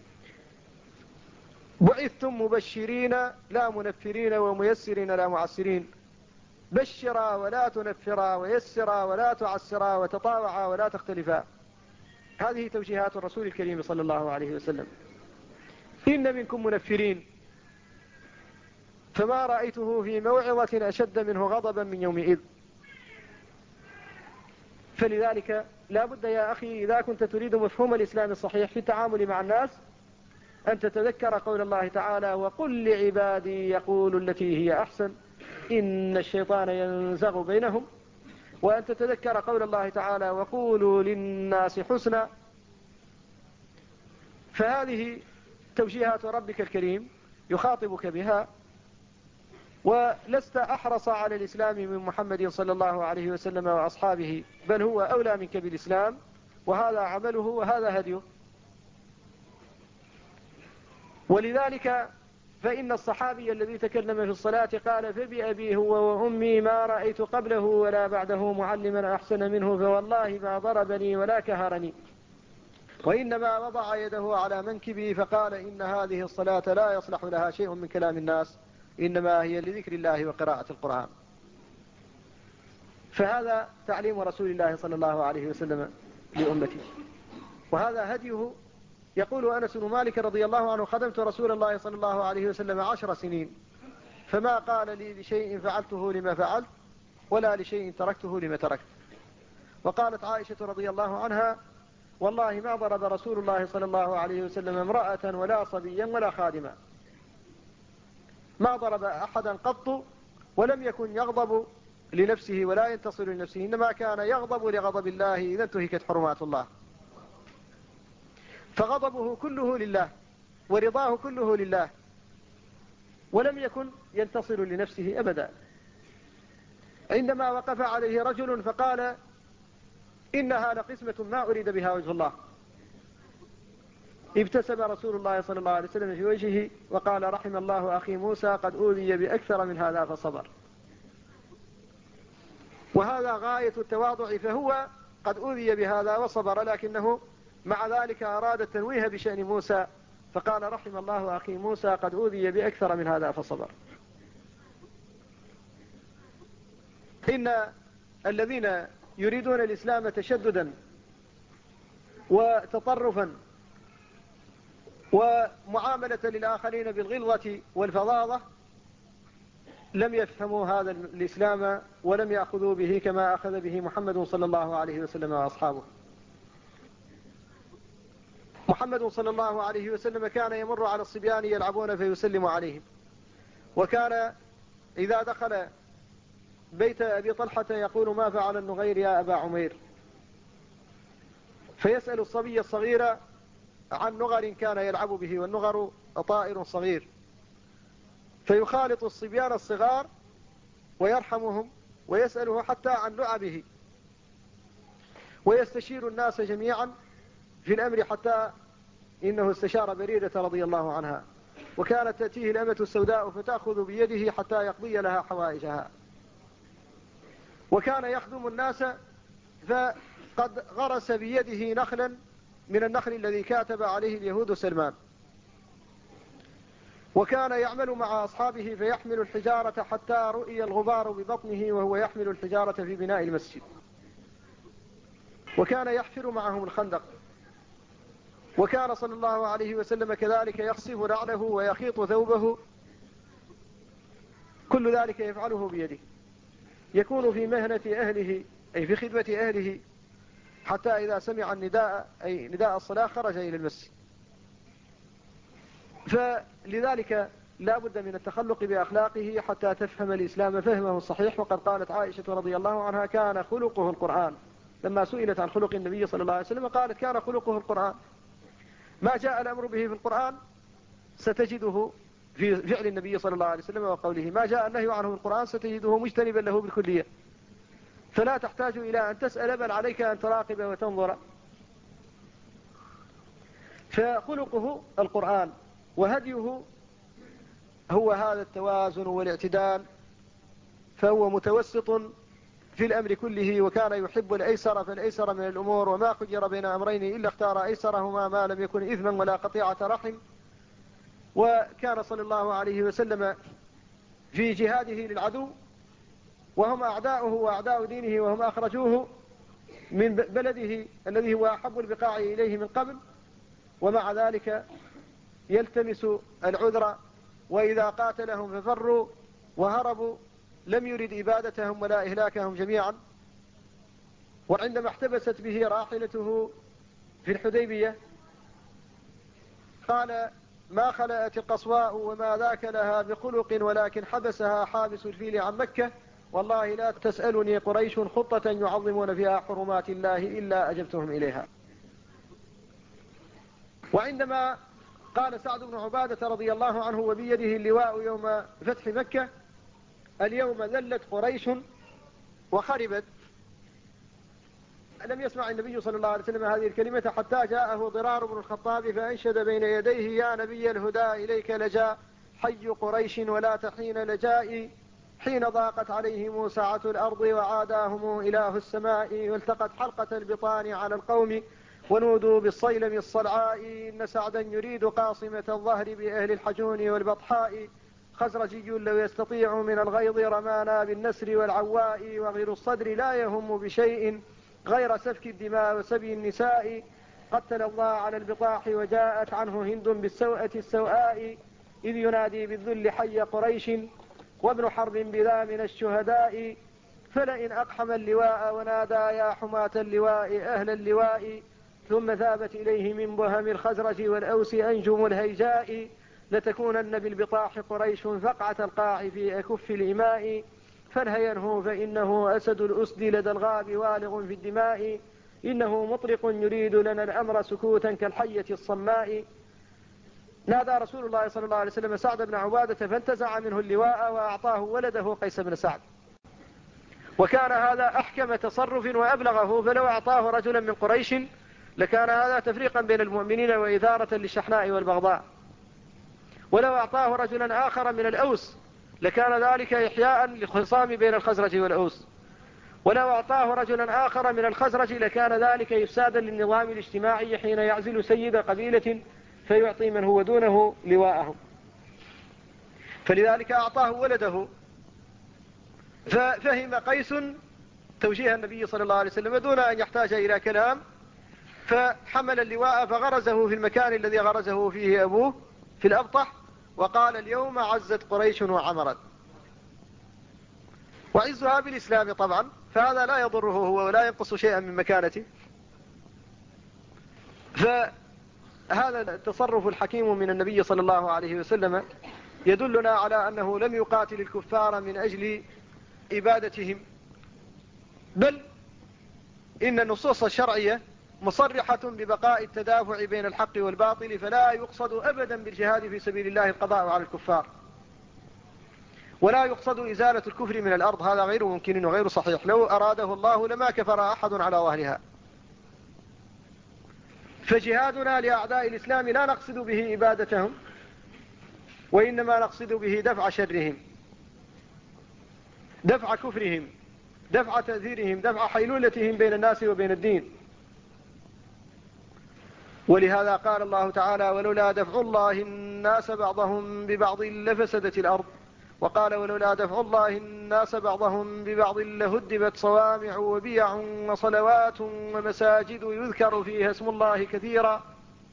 A: بعثتم مبشرين لا منفرين وميسرين لا معسرين. بشرا ولا تنفرا ويسرا ولا تعسرا وتطاوعا ولا تختلفا. هذه توجيهات الرسول الكريم صلى الله عليه وسلم. إن منكم منفرين، فما رأيته في موعظة أشد منه غضبا من يومئذ. فلذلك لا بد يا أخي إذا كنت تريد مفهوم الإسلام الصحيح في التعامل مع الناس أن تتذكر قول الله تعالى وقل لعبادي يقول التي هي أحسن إن الشيطان ينزغ بينهم، وأن تتذكر قول الله تعالى وقولوا للناس حسنا. فهذه توجيهات ربك الكريم يخاطبك بها، ولست أحرص على الإسلام من محمد صلى الله عليه وسلم وأصحابه، بل هو أولى منك بالإسلام، وهذا عمله وهذا هديه. ولذلك فإن الصحابي الذي تكلم في الصلاة قال فبأبي هو وأمي ما رأيت قبله ولا بعده معلما أحسن منه فوالله ما ضربني ولا كهرني، وإنما وضع يده على منكبي فقال إن هذه الصلاة لا يصلح لها شيء من كلام الناس إنما هي لذكر الله وقراءة القرآن. فهذا تعليم رسول الله صلى الله عليه وسلم لأمته، وهذا هديه. يقول أنس بن مالك رضي الله عنه خدمت رسول الله صلى الله عليه وسلم 10 سنين فما قال لي لشيء فعلته لما فعلت ولا لشيء تركته لما تركت. وقالت عائشة رضي الله عنها والله ما ضرب رسول الله صلى الله عليه وسلم امرأة ولا صبيا ولا خادما، ما ضرب أحدا قط، ولم يكن يغضب لنفسه ولا ينتصر لنفسه، إنما كان يغضب لغضب الله إذا انتهكت حرمات الله. فغضبه كله لله ورضاه كله لله، ولم يكن ينتصر لنفسه أبدا. عندما وقف عليه رجل فقال إنها لقسمة ما أريد بها وجه الله، ابتسم رسول الله صلى الله عليه وسلم في وجهه وقال رحم الله أخي موسى قد أوذي بأكثر من هذا فصبر. وهذا غاية التواضع، فهو قد أوذي بهذا وصبر، لكنه مع ذلك أراد التنويه بشأن موسى فقال رحم الله أخي موسى قد أوذي بأكثر من هذا فصبر. إن الذين يريدون الإسلام تشددا وتطرفا ومعاملة للآخرين بالغلظة والفظاظة لم يفهموا هذا الإسلام ولم يأخذوا به كما أخذ به محمد صلى الله عليه وسلم وأصحابه. محمد صلى الله عليه وسلم كان يمر على الصبيان يلعبون فيسلم عليهم، وكان إذا دخل بيت أبي طلحة يقول ما فعل النغير يا أبا عمير، فيسأل الصبي الصغير عن نغر كان يلعب به، والنغر طائر صغير، فيخالط الصبيان الصغار ويرحمهم ويسأله حتى عن لعبه، ويستشير الناس جميعا في الأمر حتى إنه استشار بريدة رضي الله عنها، وكانت تأتيه الأمة السوداء فتأخذ بيده حتى يقضي لها حوائجها، وكان يخدم الناس فقد غرس بيده نخلا من النخل الذي كاتب عليه اليهود سلمان، وكان يعمل مع أصحابه فيحمل الحجارة حتى رؤي الغبار ببطنه وهو يحمل الحجارة في بناء المسجد، وكان يحفر معهم الخندق، وكان صلى الله عليه وسلم كذلك يخصف نعله ويخيط ثوبه، كل ذلك يفعله بيده، يكون في مهنة أهله أي في خدمة أهله حتى إذا سمع النداء أي نداء الصلاة خرج إلى المسجد. فلذلك لا بد من التخلق بأخلاقه حتى تفهم الإسلام فهمه الصحيح. وقد قالت عائشة رضي الله عنها كان خلقه القرآن، لما سئلت عن خلق النبي صلى الله عليه وسلم قالت كان خلقه القرآن، ما جاء الأمر به في القرآن ستجده في فعل النبي صلى الله عليه وسلم وقوله، ما جاء النهي عنه في القرآن ستجده مجتنبا له بالكلية، فلا تحتاج إلى أن تسأل بل عليك أن تراقب وتنظر. فخلقه القرآن وهديه هو هذا التوازن والاعتدال، فهو متوسط في الأمر كله، وكان يحب الأيسر فالأيسر من الأمور، وما خير بين أمرين إلا اختار أيسرهما ما لم يكن إثما ولا قطيعة رحم. وكان صلى الله عليه وسلم في جهاده للعدو وهم أعداؤه وأعداء دينه، وهم أخرجوه من بلده الذي هو أحب البقاع إليه من قبل، ومع ذلك يلتمس العذر، وإذا قاتلهم ففروا وهربوا، لم يرد إبادتهم ولا إهلاكهم جميعا. وعندما احتبست به راحلته في الحديبية قال ما خلأت القصواء وما ذاك لها بخلق ولكن حبسها حابس الفيل عن مكة، والله لا تسألني قريش خطة يعظمون فيها حرمات الله إلا أجبتهم إليها. وعندما قال سعد بن عبادة رضي الله عنه وبيده اللواء يوم فتح مكة اليوم ذلت قريش وخربت، لم يسمع النبي صلى الله عليه وسلم هذه الكلمة حتى جاءه ضرار بن الخطاب فأنشد بين يديه يا نبي الهدى إليك لجاء حي قريش ولا تحين لجائي، حين ضاقت عليهم سعة الأرض وعاداهم إله السماء، والتقت حلقة البطان على القوم ونودوا بالصيلم الصلعاء، إن سعدا يريد قاصمة الظهر بأهل الحجون والبطحاء، خزرجي لو يستطيع من الغيظ رمانا بالنسر والعواء، وغير الصدر لا يهم بشيء غير سفك الدماء وسبي النساء، قتل الله على البطاح وجاءت عنه هند بالسوءة السوءاء، إذ ينادي بالذل حي قريش وابن حرب بذا من الشهداء، فلئن أقحم اللواء ونادى يا حماة اللواء أهل اللواء، ثم ذابت إليه من بهم الخزرج والأوس أنجم الهيجاء، لتكونن بالبطاح قريش فقعة القاع في أكف الإماء، فانهينه فإنه أسد الأسد لدى الغاب والغ في الدماء، إنه مطرق يريد لنا الأمر سكوتا كالحية الصماء. نادى رسول الله صلى الله عليه وسلم سعد بن عبادة فانتزع منه اللواء وأعطاه ولده قيس بن سعد، وكان هذا أحكم تصرف وأبلغه، فلو أعطاه رجلا من قريش لكان هذا تفريقا بين المؤمنين وإثارة للشحناء والبغضاء، ولو أعطاه رجلا آخر من الأوس لكان ذلك إحياء للخصام بين الخزرج والأوس، ولو أعطاه رجلا آخر من الخزرج لكان ذلك إفسادا للنظام الاجتماعي حين يعزل سيد قبيلة فيعطي من هو دونه لواءهم. فلذلك أعطاه ولده. ففهم قيس توجيه النبي صلى الله عليه وسلم دون أن يحتاج إلى كلام، فحمل اللواء فغرزه في المكان الذي غرزه فيه أبوه في الأبطح، وقال: اليوم عزت قريش وعمرت. وعزها بالإسلام طبعا، فهذا لا يضره هو ولا ينقص شيئا من مكانته. فهذا التصرف الحكيم من النبي صلى الله عليه وسلم يدلنا على أنه لم يقاتل الكفار من أجل إبادتهم، بل إن النصوص الشرعية مصرحة ببقاء التدافع بين الحق والباطل، فلا يقصد أبدا بالجهاد في سبيل الله القضاء على الكفار، ولا يقصد إزالة الكفر من الأرض، هذا غير ممكن وغير صحيح. لو أراده الله لما كفر أحد على ظهرها. فجهادنا لأعداء الإسلام لا نقصد به إبادتهم، وإنما نقصد به دفع شرهم، دفع كفرهم، دفع تأثيرهم، دفع حيلولتهم بين الناس وبين الدين. ولهذا قال الله تعالى: ولولا دفع الله الناس بعضهم ببعض لفسدت الأرض. وقال: ولولا دفع الله الناس بعضهم ببعض لهدمت صوامع وبيع وصلوات ومساجد يذكر فيها اسم الله كثيرا.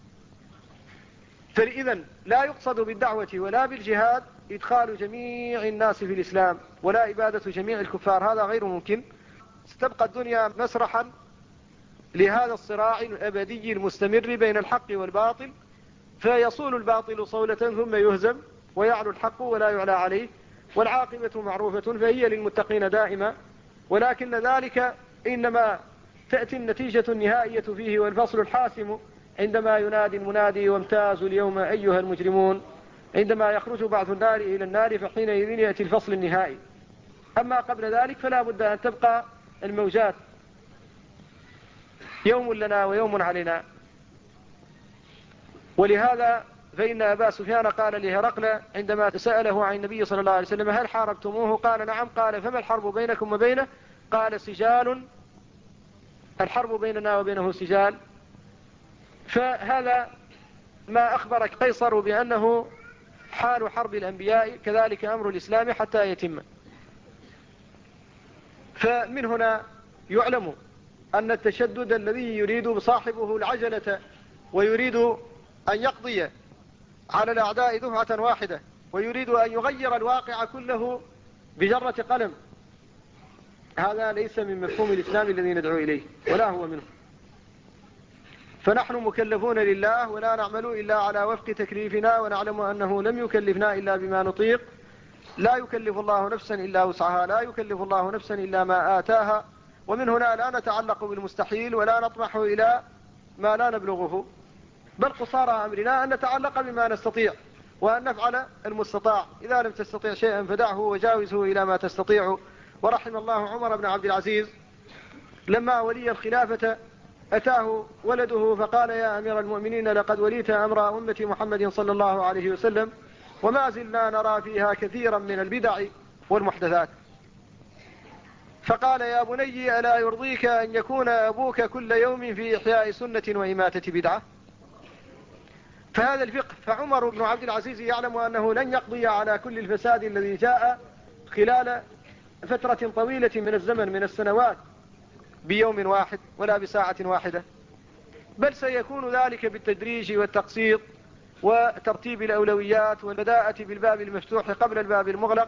A: فإذن لا يقصد بالدعوة ولا بالجهاد إدخال جميع الناس في الإسلام ولا إبادة جميع الكفار، هذا غير ممكن. ستبقى الدنيا مسرحا لهذا الصراع الأبدي المستمر بين الحق والباطل، فيصول الباطل صولة ثم يهزم ويعلو الحق ولا يعلى عليه، والعاقبة معروفة فهي للمتقين دائما. ولكن ذلك إنما تأتي النتيجة النهائية فيه والفصل الحاسم عندما ينادي المنادي: وامتازوا اليوم أيها المجرمون، عندما يخرج بعض النار إلى النار، فحينئذ يأتي الفصل النهائي. أما قبل ذلك فلا بد أن تبقى الموجات، يوم لنا ويوم علينا. ولهذا فإن أبا سفيان قال لهرقل عندما سأله عن النبي صلى الله عليه وسلم: هل حاربتموه؟ قال: نعم. قال: فما الحرب بينكم وبينه؟ قال: سجال، الحرب بيننا وبينه سجال. فهذا ما أخبر قيصر بأنه حال حرب الأنبياء، كذلك أمر الإسلام حتى يتم. فمن هنا يعلم أن التشدد الذي يريد صاحبه العجلة ويريد أن يقضي على الأعداء دفعة واحدة ويريد أن يغير الواقع كله بجرة قلم، هذا ليس من مفهوم الإسلام الذي ندعو إليه ولا هو منه. فنحن مكلفون لله ولا نعمل إلا على وفق تكليفنا، ونعلم أنه لم يكلفنا إلا بما نطيق. لا يكلف الله نفسا إلا وسعها، لا يكلف الله نفسا إلا ما آتاها. ومن هنا لا نتعلق بالمستحيل ولا نطمح إلى ما لا نبلغه، بل قصارى أمرنا أن نتعلق بما نستطيع وأن نفعل المستطاع. إذا لم تستطيع شيئا فدعه وجاوزه إلى ما تستطيع. ورحم الله عمر بن عبد العزيز لما ولي الخلافة أتاه ولده فقال: يا أمير المؤمنين، لقد وليت أمر أمة محمد صلى الله عليه وسلم، وما زلنا نرى فيها كثيرا من البدع والمحدثات. فقال: يا بني، ألا يرضيك أن يكون أبوك كل يوم في إحياء سنة وإماتة بدعة؟ فهذا الفقه. فعمر بن عبد العزيز يعلم أنه لن يقضي على كل الفساد الذي جاء خلال فترة طويلة من الزمن من السنوات بيوم واحد ولا بساعة واحدة، بل سيكون ذلك بالتدريج والتقسيط وترتيب الأولويات والبداءة بالباب المفتوح قبل الباب المغلق،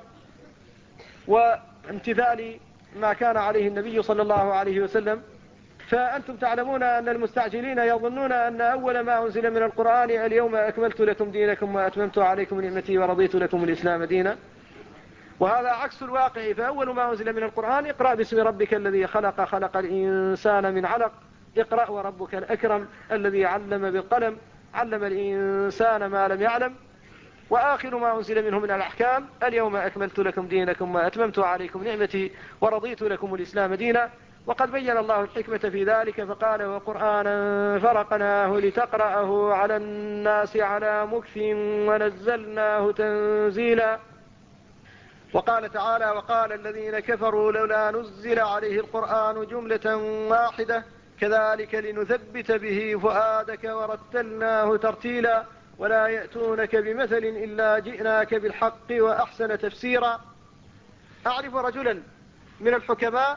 A: وامتثال ما كان عليه النبي صلى الله عليه وسلم. فأنتم تعلمون أن المستعجلين يظنون أن أول ما أنزل من القرآن: اليوم أكملت لكم دينكم وأتممت عليكم نعمتي ورضيت لكم الإسلام دينا، وهذا عكس الواقع. فأول ما أنزل من القرآن: اقرأ باسم ربك الذي خلق، خلق الإنسان من علق، اقرأ وربك الأكرم الذي علم بالقلم، علم الإنسان ما لم يعلم. وآخر ما أنزل منه من الأحكام: اليوم أكملت لكم دينكم وأتممت عليكم نعمتي ورضيت لكم الإسلام دينا. وقد بين الله الحكمة في ذلك فقال: وقرآنا فرقناه لتقرأه على الناس على مكث ونزلناه تنزيلا. وقال تعالى: وقال الذين كفروا لولا نزل عليه القرآن جملة واحدة كذلك لنثبت به فؤادك ورتلناه ترتيلا ولا يأتونك بمثل إلا جئناك بالحق وأحسن تفسيرا. أعرف رجلا من الحكماء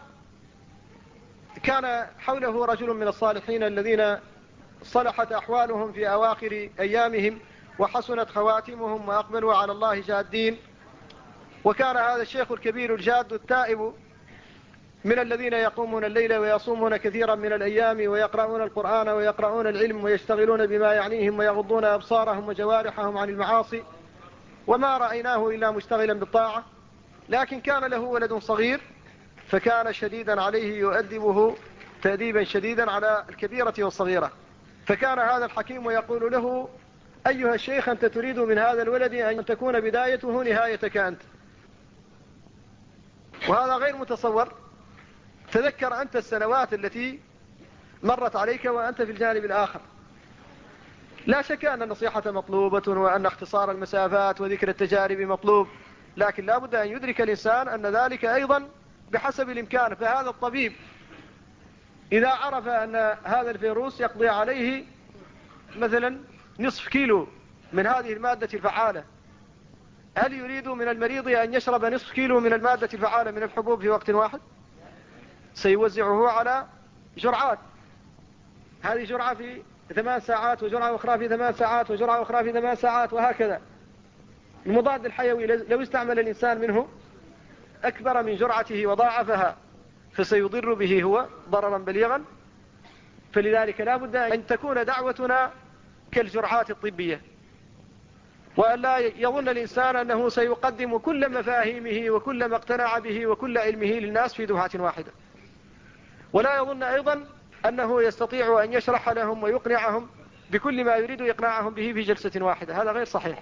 A: كان حوله رجل من الصالحين الذين صلحت أحوالهم في أواخر أيامهم وحسنت خواتمهم وأقبلوا على الله جادين، وكان هذا الشيخ الكبير الجاد التائب من الذين يقومون الليل ويصومون كثيرا من الأيام ويقرؤون القرآن ويقرؤون العلم ويشتغلون بما يعنيهم ويغضون أبصارهم وجوارحهم عن المعاصي، وما رأيناه إلا مشتغلا بالطاعة. لكن كان له ولد صغير فكان شديدا عليه يؤدبه تأديبا شديدا على الكبيرة والصغيرة، فكان هذا الحكيم يقول له: أيها الشيخ، أنت تريد من هذا الولد أن تكون بدايته نهايتك أنت، وهذا غير متصور. تذكر أنت السنوات التي مرت عليك وأنت في الجانب الآخر. لا شك أن النصيحة مطلوبة وأن اختصار المسافات وذكر التجارب مطلوب، لكن لا بد أن يدرك الإنسان أن ذلك أيضا بحسب الإمكان. فهذا الطبيب إذا عرف أن هذا الفيروس يقضي عليه مثلا نصف كيلو من هذه المادة الفعالة، هل يريد من المريض أن يشرب نصف كيلو من المادة الفعالة من الحبوب في وقت واحد؟ سيوزعه على جرعات، هذه جرعة في 8 ساعات وجرعة أخرى في 8 ساعات وجرعة أخرى في 8 ساعات وهكذا. المضاد الحيوي لو استعمل الإنسان منه أكبر من جرعته وضاعفها فسيضر به هو ضررا بليغا. فلذلك لا بد أن تكون دعوتنا كالجرعات الطبية، وأن لا يظن الإنسان أنه سيقدم كل مفاهيمه وكل ما اقتنع به وكل علمه للناس في دفعة واحدة، ولا يظن أيضا أنه يستطيع أن يشرح لهم ويقنعهم بكل ما يريد إقناعهم به في جلسة واحدة. هذا غير صحيح.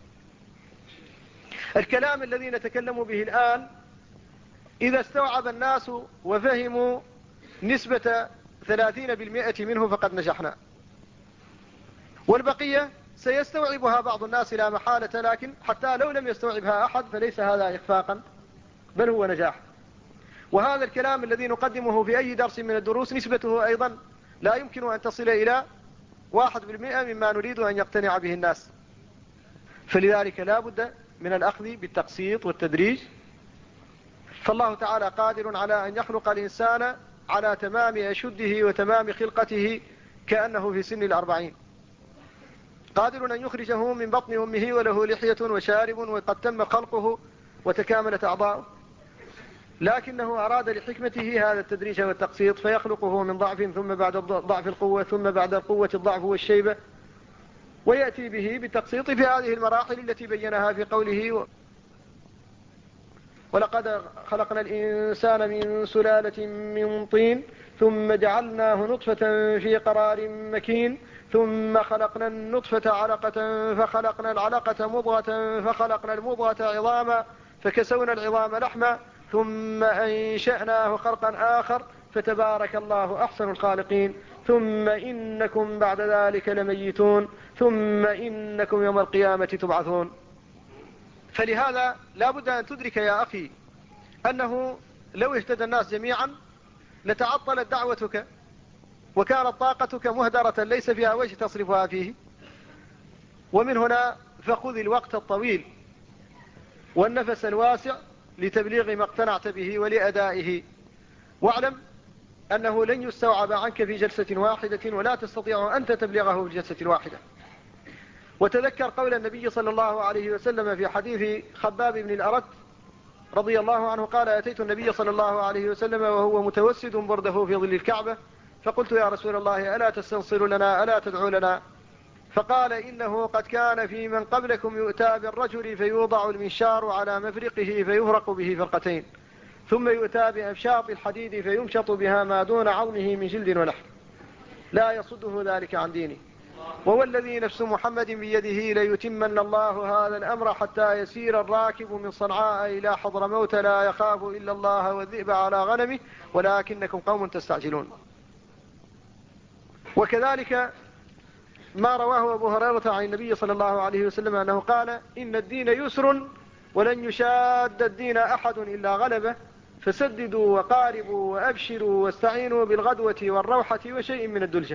A: الكلام الذي نتكلم به الآن إذا استوعب الناس وفهموا نسبة 30% منه فقد نجحنا، والبقية سيستوعبها بعض الناس لا محالة، لكن حتى لو لم يستوعبها أحد فليس هذا إخفاقا بل هو نجاح. وهذا الكلام الذي نقدمه في أي درس من الدروس نسبته أيضا لا يمكن أن تصل إلى 1% مما نريد أن يقتنع به الناس. فلذلك لا بد من الأخذ بالتقسيط والتدريج. فالله تعالى قادر على أن يخلق الإنسان على تمام أشده وتمام خلقته كأنه في سن 40، قادر أن يخرجه من بطن أمه وله لحية وشارب وقد تم خلقه وتكاملت أعضاؤه، لكنه أراد لحكمته هذا التدريج والتقسيط فيخلقه من ضعف ثم بعد ضعف القوة ثم بعد القوة الضعف والشيبة، ويأتي به بالتقسيط في هذه المراحل التي بينها في قوله: ولقد خلقنا الإنسان من سلالة من طين ثم جعلناه نطفة في قرار مكين ثم خلقنا النطفة علقة فخلقنا العلقة مضغة فخلقنا المضغة عظاما فكسونا العظام لحما ثم أنشأناه خلقا آخر فتبارك الله أحسن الخالقين ثم إنكم بعد ذلك لميتون ثم إنكم يوم القيامة تبعثون. فلهذا لا بد أن تدرك يا أخي أنه لو اهتدى الناس جميعا لتعطلت دعوتك وكانت طاقتك مهدرة ليس فيها وجه تصرفها فيه. ومن هنا فخذ الوقت الطويل والنفس الواسع لتبليغ ما اقتنعت به ولأدائه، واعلم أنه لن يستوعب عنك في جلسة واحدة ولا تستطيع أنت تبلغه في جلسة واحدة. وتذكر قول النبي صلى الله عليه وسلم في حديث خباب بن الأرت رضي الله عنه قال: أتيت النبي صلى الله عليه وسلم وهو متوسد برده في ظل الكعبة فقلت: يا رسول الله ألا تستنصر لنا ألا تدعو لنا؟ فقال: إنه قد كان في من قبلكم يؤتى بالرجل فيوضع المنشار على مفرقه فيفرق به فرقتين ثم يؤتى بأفشاط الحديد فيمشط بها ما دون عظمه من جلد ولحم لا يصده ذلك عن دينه، ووالذي نفس محمد بيده ليتمن الله هذا الأمر حتى يسير الراكب من صنعاء إلى حضرموت لا يخاف إلا الله والذئب على غنمه ولكنكم قوم تستعجلون. وكذلك ما رواه أبو هريرة عن النبي صلى الله عليه وسلم أنه قال: إن الدين يسر ولن يشاد الدين أحد إلا غلبه، فسددوا وقاربوا وأبشروا واستعينوا بالغدوة والروحة وشيء من الدلجة.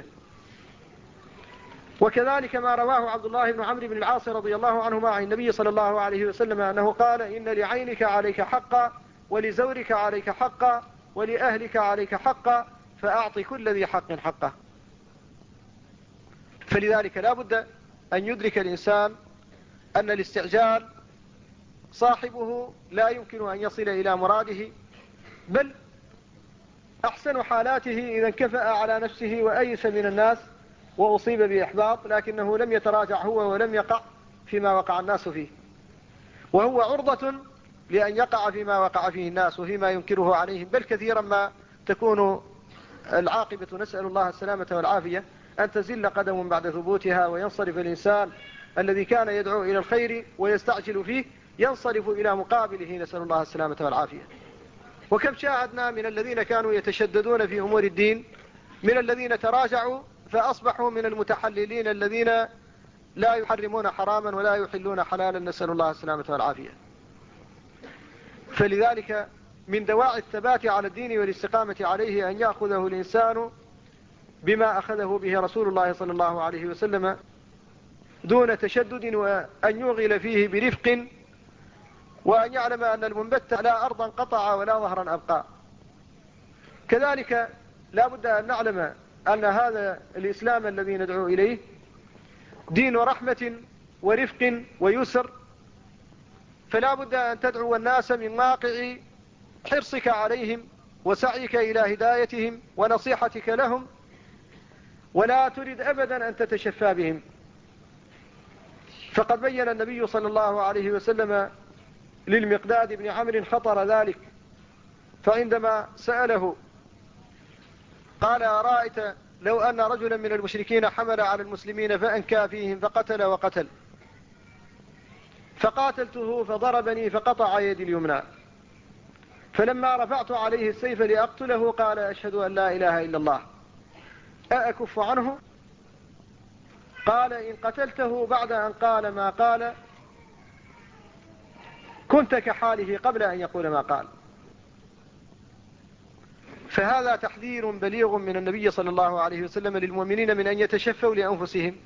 A: وكذلك ما رواه عبد الله بن عمرو بن العاص رضي الله عنهما عن النبي صلى الله عليه وسلم أنه قال: إن لعينك عليك حقا، ولزورك عليك حقا، ولأهلك عليك حقا، فأعط كل ذي حق حقه. فلذلك لا بد أن يدرك الإنسان أن الاستعجال صاحبه لا يمكن أن يصل إلى مراده، بل أحسن حالاته إذا انكفأ على نفسه وأيس من الناس وأصيب بإحباط، لكنه لم يتراجع هو ولم يقع فيما وقع الناس فيه، وهو عرضة لأن يقع فيما وقع فيه الناس وفيما ينكره عليهم، بل كثيرا ما تكون العاقبة، نسأل الله السلامة والعافية، أن تزل قدم بعد ثبوتها، وينصرف الإنسان الذي كان يدعو إلى الخير ويستعجل فيه ينصرف إلى مقابله، نسأل الله السلامة والعافية. وكم شاهدنا من الذين كانوا يتشددون في أمور الدين، من الذين تراجعوا فأصبحوا من المتحللين الذين لا يحرمون حراما ولا يحلون حلالا، نسأل الله السلامة والعافية. فلذلك من دواعي الثبات على الدين والاستقامة عليه أن يأخذه الإنسان بما أخذه به رسول الله صلى الله عليه وسلم دون تشدد، وأن يغل فيه برفق، وأن يعلم أن المنبت لا أرضا قطع ولا ظهرا أبقى. كذلك لا بد أن نعلم أن هذا الإسلام الذي ندعو إليه دين رحمة ورفق ويسر، فلا بد أن تدعو الناس من واقع حرصك عليهم وسعيك إلى هدايتهم ونصيحتك لهم، ولا تريد أبدا أن تتشفى بهم. فقد بين النبي صلى الله عليه وسلم للمقداد بن عمرو خطر ذلك، فعندما سأله قال: أرأيت لو أن رجلا من المشركين حمل على المسلمين فأنكى فيهم فقتل وقتل، فقاتلته فضربني فقطع يدي اليمنى، فلما رفعت عليه السيف لأقتله قال: أشهد أن لا إله إلا الله، أأكف عنه؟ قال: إن قتلته بعد أن قال ما قال كنت كحاله قبل أن يقول ما قال. فهذا تحذير بليغ من النبي صلى الله عليه وسلم للمؤمنين من أن يتشفوا لأنفسهم.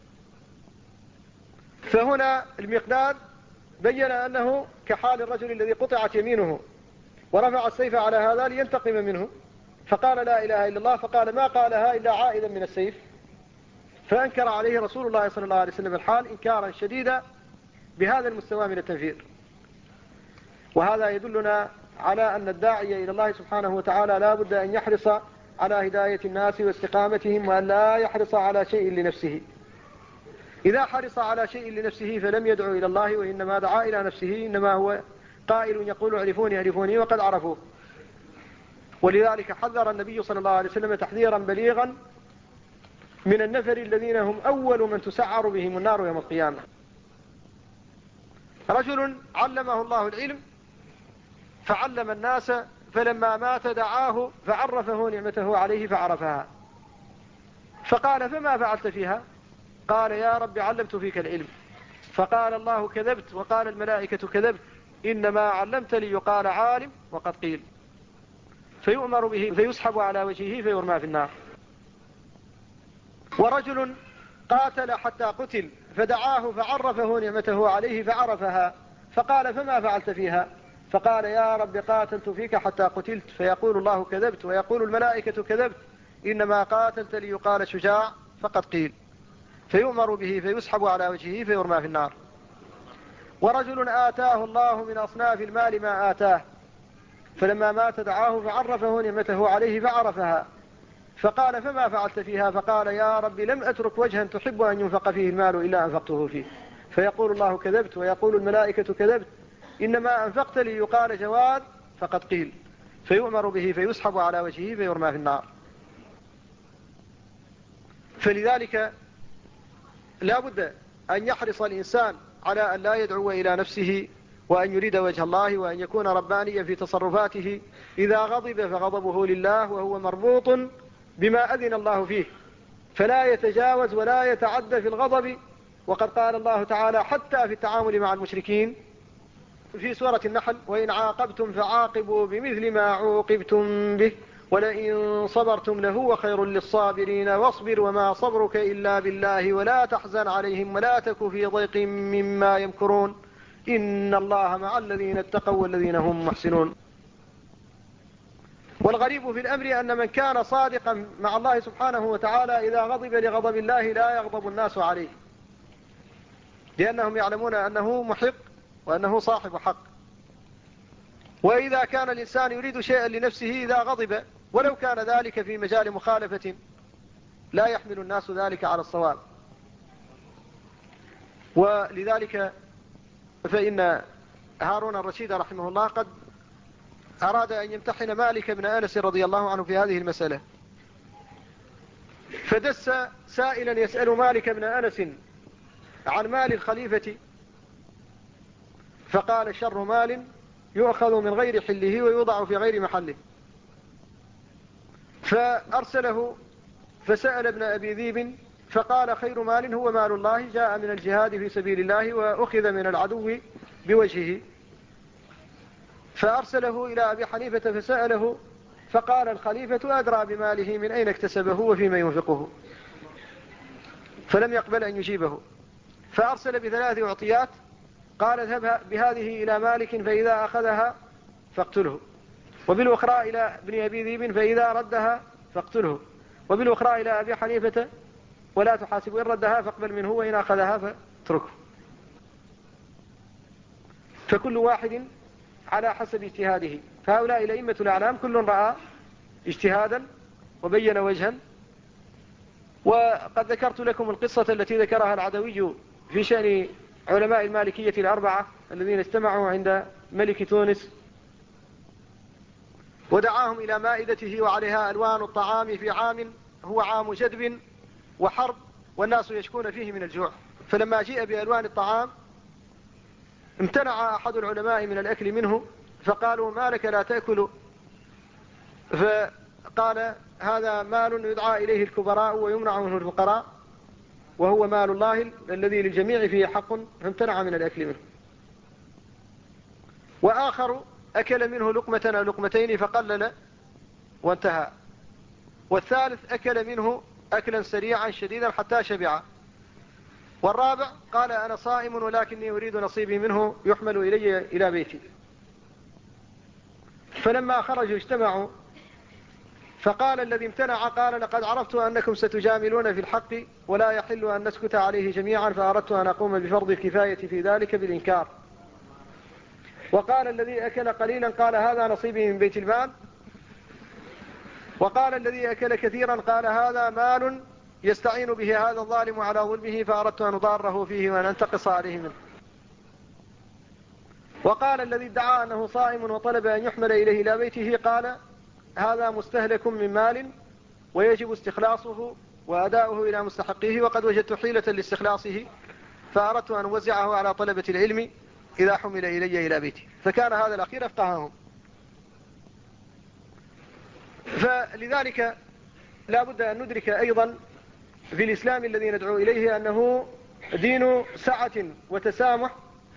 A: فهنا المقداد بين أنه كحال الرجل الذي قطعت يمينه ورفع السيف على هذا لينتقم منه، فقال: لا إله إلا الله، فقال: ما قالها إلا عائدا من السيف. فأنكر عليه رسول الله صلى الله عليه وسلم الحال إنكارا شديدا بهذا المستوى من التنفير. وهذا يدلنا على أن الداعي إلى الله سبحانه وتعالى لا بد أن يحرص على هداية الناس واستقامتهم، وأن لا يحرص على شيء لنفسه. إذا حرص على شيء لنفسه فلم يدعو إلى الله، وإنما دعا إلى نفسه، إنما هو قائل يقول: اعرفوني اعرفوني، وقد عرفوه. ولذلك حذر النبي صلى الله عليه وسلم تحذيرا بليغا من النفر الذين هم أول من تسعر بهم النار يوم القيامة. رجل علمه الله العلم فعلم الناس، فلما مات دعاه فعرفه نعمته عليه فعرفها، فقال: فما فعلت فيها؟ قال: يا رب علمت فيك العلم. فقال الله: كذبت، وقال الملائكة: كذبت، إنما علمت لي يقال عالم وقد قيل. فيؤمر به فيسحب على وجهه فيرمى في النار. ورجل قاتل حتى قتل فدعاه فعرفه نعمته عليه فعرفها، فقال: فما فعلت فيها؟ فقال: يا رب قاتلت فيك حتى قتلت. فيقول الله: كذبت، ويقول الملائكة: كذبت، إنما قاتلت ليقال شجاع فقد قيل. فيؤمر به فيسحب على وجهه فيرمى في النار. ورجل آتاه الله من أصناف المال ما آتاه، فلما مات دعاه فعرفه نعمته عليه فعرفها، فقال: فما فعلت فيها؟ فقال: يا رب لم أترك وجها تحب أن ينفق فيه المال إلا أنفقته فيه. فيقول الله: كذبت، ويقول الملائكة: كذبت، إنما أنفقت لي يقال جواد فقد قيل. فيؤمر به فيسحب على وجهه فيرمى في النار. فلذلك لا بد أن يحرص الإنسان على أن لا يدعو إلى نفسه، وأن يريد وجه الله، وأن يكون ربانيا في تصرفاته. إذا غضب فغضبه لله، وهو مربوط بما أذن الله فيه، فلا يتجاوز ولا يتعدى في الغضب. وقد قال الله تعالى حتى في التعامل مع المشركين: في سورة النحل: وإن عاقبتم فعاقبوا بمثل ما عوقبتم به ولئن صبرتم لهو خير للصابرين واصبر وما صبرك إلا بالله ولا تحزن عليهم ولا تك في ضيق مما يمكرون إن الله مع الذين اتقوا والذين هم محسنون. والغريب في الأمر أن من كان صادقا مع الله سبحانه وتعالى إذا غضب لغضب الله لا يغضب الناس عليه، لأنهم يعلمون أنه محق وأنه صاحب حق. وإذا كان الإنسان يريد شيئا لنفسه إذا غضب ولو كان ذلك في مجال مخالفة لا يحمل الناس ذلك على الصواب. ولذلك فإن هارون الرشيد رحمه الله قد أراد أن يمتحن مالك بن أنس رضي الله عنه في هذه المسألة، فدس سائلا يسأل مالك بن أنس عن مال الخليفة، فقال: شر مال يؤخذ من غير حله ويوضع في غير محله. فأرسله فسأل ابن أبي ذيب فقال: خير مال هو مال الله جاء من الجهاد في سبيل الله وأخذ من العدو بوجهه. فأرسله إلى أبي حنيفة فسأله فقال: الخليفة أدرى بماله من أين اكتسبه وفيما ينفقه، فلم يقبل أن يجيبه. فأرسل بثلاث أعطيات، قال: اذهب بهذه إلى مالك فإذا أخذها فاقتله، وبالأخرى إلى ابن أبي ذيب فإذا ردها فاقتله، وبالأخرى إلى أبي حنيفة ولا تحاسب، إن ردها فاقبل منه وإن أخذها فاتركه. فكل واحد على حسب اجتهاده. فهؤلاء الأئمة الأعلام كل رأى اجتهادا وبين وجها. وقد ذكرت لكم القصة التي ذكرها العدوي في شأن علماء المالكية الأربعة الذين اجتمعوا عند ملك تونس ودعاهم إلى مائدته وعليها ألوان الطعام في عام هو عام جدب وحرب والناس يشكون فيه من الجوع. فلما جيء بألوان الطعام امتنع أحد العلماء من الأكل منه، فقالوا: ما لك لا تأكل؟ فقال: هذا مال يدعى إليه الكبراء ويمنع منه الفقراء، وهو مال الله الذي للجميع فيه حق، فامتنع من الأكل منه. وآخر أكل منه لقمة أو لقمتين فقلل وانتهى. والثالث أكل منه أكلا سريعا شديدا حتى شبع. والرابع قال: أنا صائم ولكني أريد نصيبي منه يحمل إلي إلى بيتي. فلما خرجوا اجتمعوا، فقال الذي امتنع: قال: لقد عرفت أنكم ستجاملون في الحق ولا يحل أن نسكت عليه جميعا، فأردت أن أقوم بفرض الكفاية في ذلك بالإنكار. وقال الذي أكل قليلا: قال: هذا نصيبي من بيت المال. وقال الذي أكل كثيرا: قال: هذا مال يستعين به هذا الظالم على ظلمه، فأردت أن أضاره فيه وأن أنتقص عليه منه. وقال الذي ادعى أنه صائم وطلب أن يحمل إليه إلى بيته: قال: هذا مستهلك من مال ويجب استخلاصه وأداؤه إلى مستحقيه، وقد وجدت حيلة لاستخلاصه فأردت أن أوزعه على طلبة العلم إذا حمل إلي إلى بيتي. فكان هذا الأخير أفقههم. فلذلك لا بد أن ندرك أيضا في الإسلام الذي ندعو إليه أنه دين سعة وتسامح.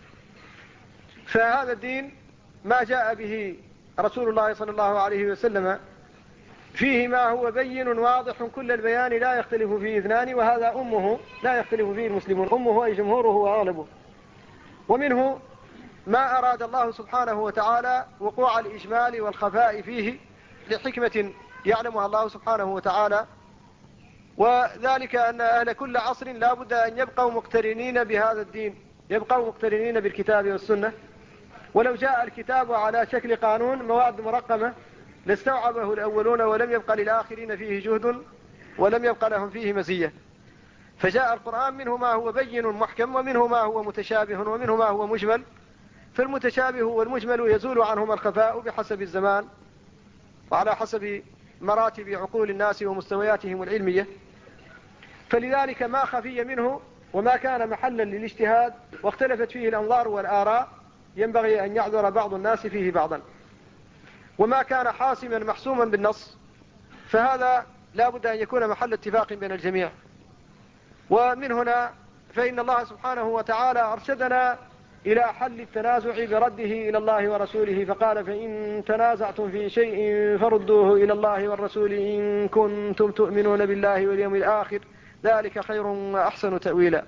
A: فهذا الدين ما جاء به رسول الله صلى الله عليه وسلم فيه ما هو بين واضح كل البيان لا يختلف فيه اثنان، وهذا أمه لا يختلف فيه المسلمون، أمه أي جمهوره وأغلبه. ومنه ما أراد الله سبحانه وتعالى وقوع الإجمال والخفاء فيه لحكمة يعلمها الله سبحانه وتعالى، وذلك أن أهل كل عصر لا بد أن يبقوا مقترنين بهذا الدين، يبقوا مقترنين بالكتاب والسنة. ولو جاء الكتاب على شكل قانون مواد مرقمة لاستوعبه الأولون ولم يبقى للآخرين فيه جهد ولم يبقى لهم فيه مزية. فجاء القرآن منه ما هو بين محكم ومنه ما هو متشابه ومنه ما هو مجمل. فالمتشابه والمجمل يزول عنهما الخفاء بحسب الزمان وعلى حسب مراتب عقول الناس ومستوياتهم العلمية. فلذلك ما خفي منه وما كان محلا للاجتهاد واختلفت فيه الأنظار والآراء ينبغي أن يعذر بعض الناس فيه بعضا. وما كان حاسما محسوما بالنص فهذا لا بد أن يكون محل اتفاق بين الجميع. ومن هنا فإن الله سبحانه وتعالى أرشدنا إلى حل التنازع برده إلى الله ورسوله، فقال: فإن تنازعتم في شيء فردوه إلى الله والرسول إن كنتم تؤمنون بالله واليوم الآخر، ذلك خير وأحسن تأويلا.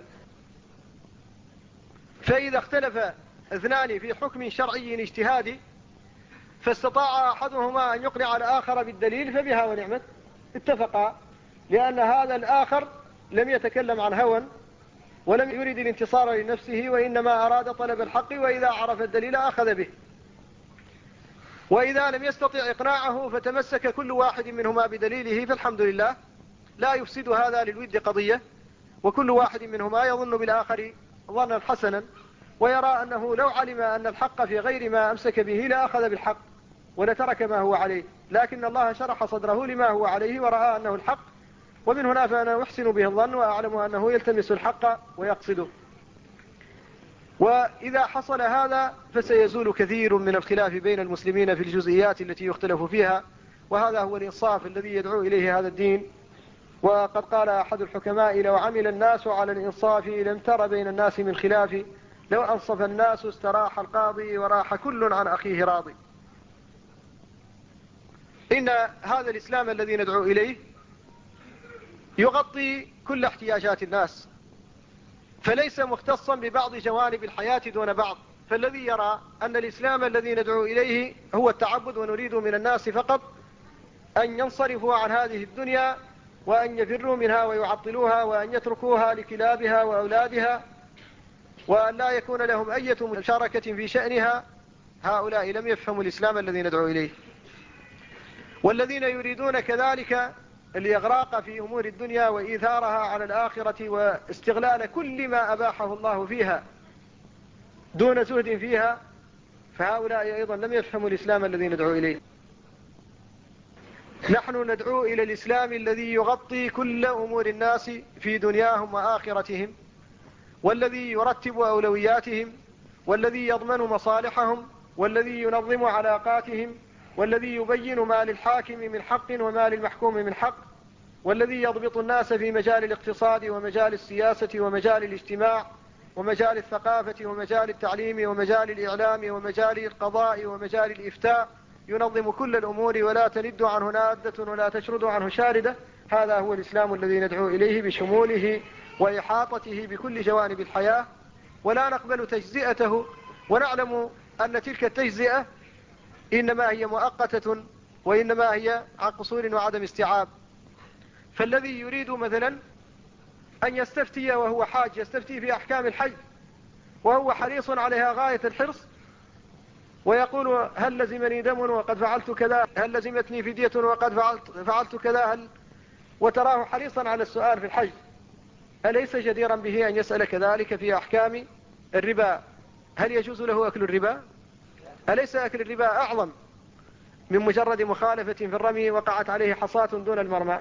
A: فإذا اختلف اثنان في حكم شرعي اجتهادي فاستطاع أحدهما أن يقنع الآخر بالدليل فبها ونعمت، اتفقا، لأن هذا الآخر لم يتكلم عن هوى ولم يريد الانتصار لنفسه، وإنما أراد طلب الحق، وإذا عرف الدليل أخذ به. وإذا لم يستطع إقناعه فتمسك كل واحد منهما بدليله، فالحمد لله، لا يفسد هذا للود قضية، وكل واحد منهما يظن بالآخر ظنا حسنا، ويرى أنه لو علم أن الحق في غير ما أمسك به لأخذ بالحق ولترك ما هو عليه، لكن الله شرح صدره لما هو عليه ورأى أنه الحق، ومن هنا فأنا أحسن به الظن وأعلم أنه يلتمس الحق ويقصده. وإذا حصل هذا فسيزول كثير من الخلاف بين المسلمين في الجزئيات التي يختلف فيها، وهذا هو الإنصاف الذي يدعو إليه هذا الدين. وقد قال أحد الحكماء: لو عمل الناس على الإنصاف لم تر بين الناس من خلاف، لو أنصف الناس استراح القاضي وراح كل عن أخيه راضي. إن هذا الإسلام الذي ندعو إليه يغطي كل احتياجات الناس، فليس مختصا ببعض جوانب الحياة دون بعض. فالذي يرى أن الإسلام الذي ندعو إليه هو التعبد، ونريد من الناس فقط أن ينصرفوا عن هذه الدنيا وأن يفروا منها ويعطلوها وأن يتركوها لكلابها وأولادها وأن لا يكون لهم أي مشاركة في شأنها، هؤلاء لم يفهموا الإسلام الذي ندعو إليه. والذين يريدون كذلك الإغراق في أمور الدنيا وإيثارها على الآخرة واستغلال كل ما أباحه الله فيها دون زهد فيها، فهؤلاء أيضا لم يفهموا الإسلام الذي ندعو إليه. نحن ندعو إلى الإسلام الذي يغطي كل أمور الناس في دنياهم وآخرتهم، والذي يرتب أولوياتهم، والذي يضمن مصالحهم، والذي ينظم علاقاتهم، والذي يبين ما للحاكم من حق وما للمحكوم من حق، والذي يضبط الناس في مجال الاقتصاد ومجال السياسة ومجال الاجتماع ومجال الثقافة ومجال التعليم ومجال الإعلام ومجال القضاء ومجال الإفتاء، ينظم كل الأمور ولا تند عنه نادة ولا تشرد عنه شاردة. هذا هو الإسلام الذي ندعو إليه بشموله وإحاطته بكل جوانب الحياة، ولا نقبل تجزئته، ونعلم أن تلك التجزئة إنما هي مؤقتة، وإنما هي عن قصور وعدم استيعاب. فالذي يريد مثلا أن يستفتي وهو حاج، يستفتي في أحكام الحج وهو حريص عليها غاية الحرص، ويقول: هل لزمني دم وقد فعلت كذا، هل لزمتني فدية وقد فعلت كذا، وتراه حريصا على السؤال في الحج، أليس جديرا به أن يسأل كذلك في أحكام الربا؟ هل يجوز له أكل الربا؟ أليس أكل الربا أعظم من مجرد مخالفة في الرمي وقعت عليه حصاة دون المرمى؟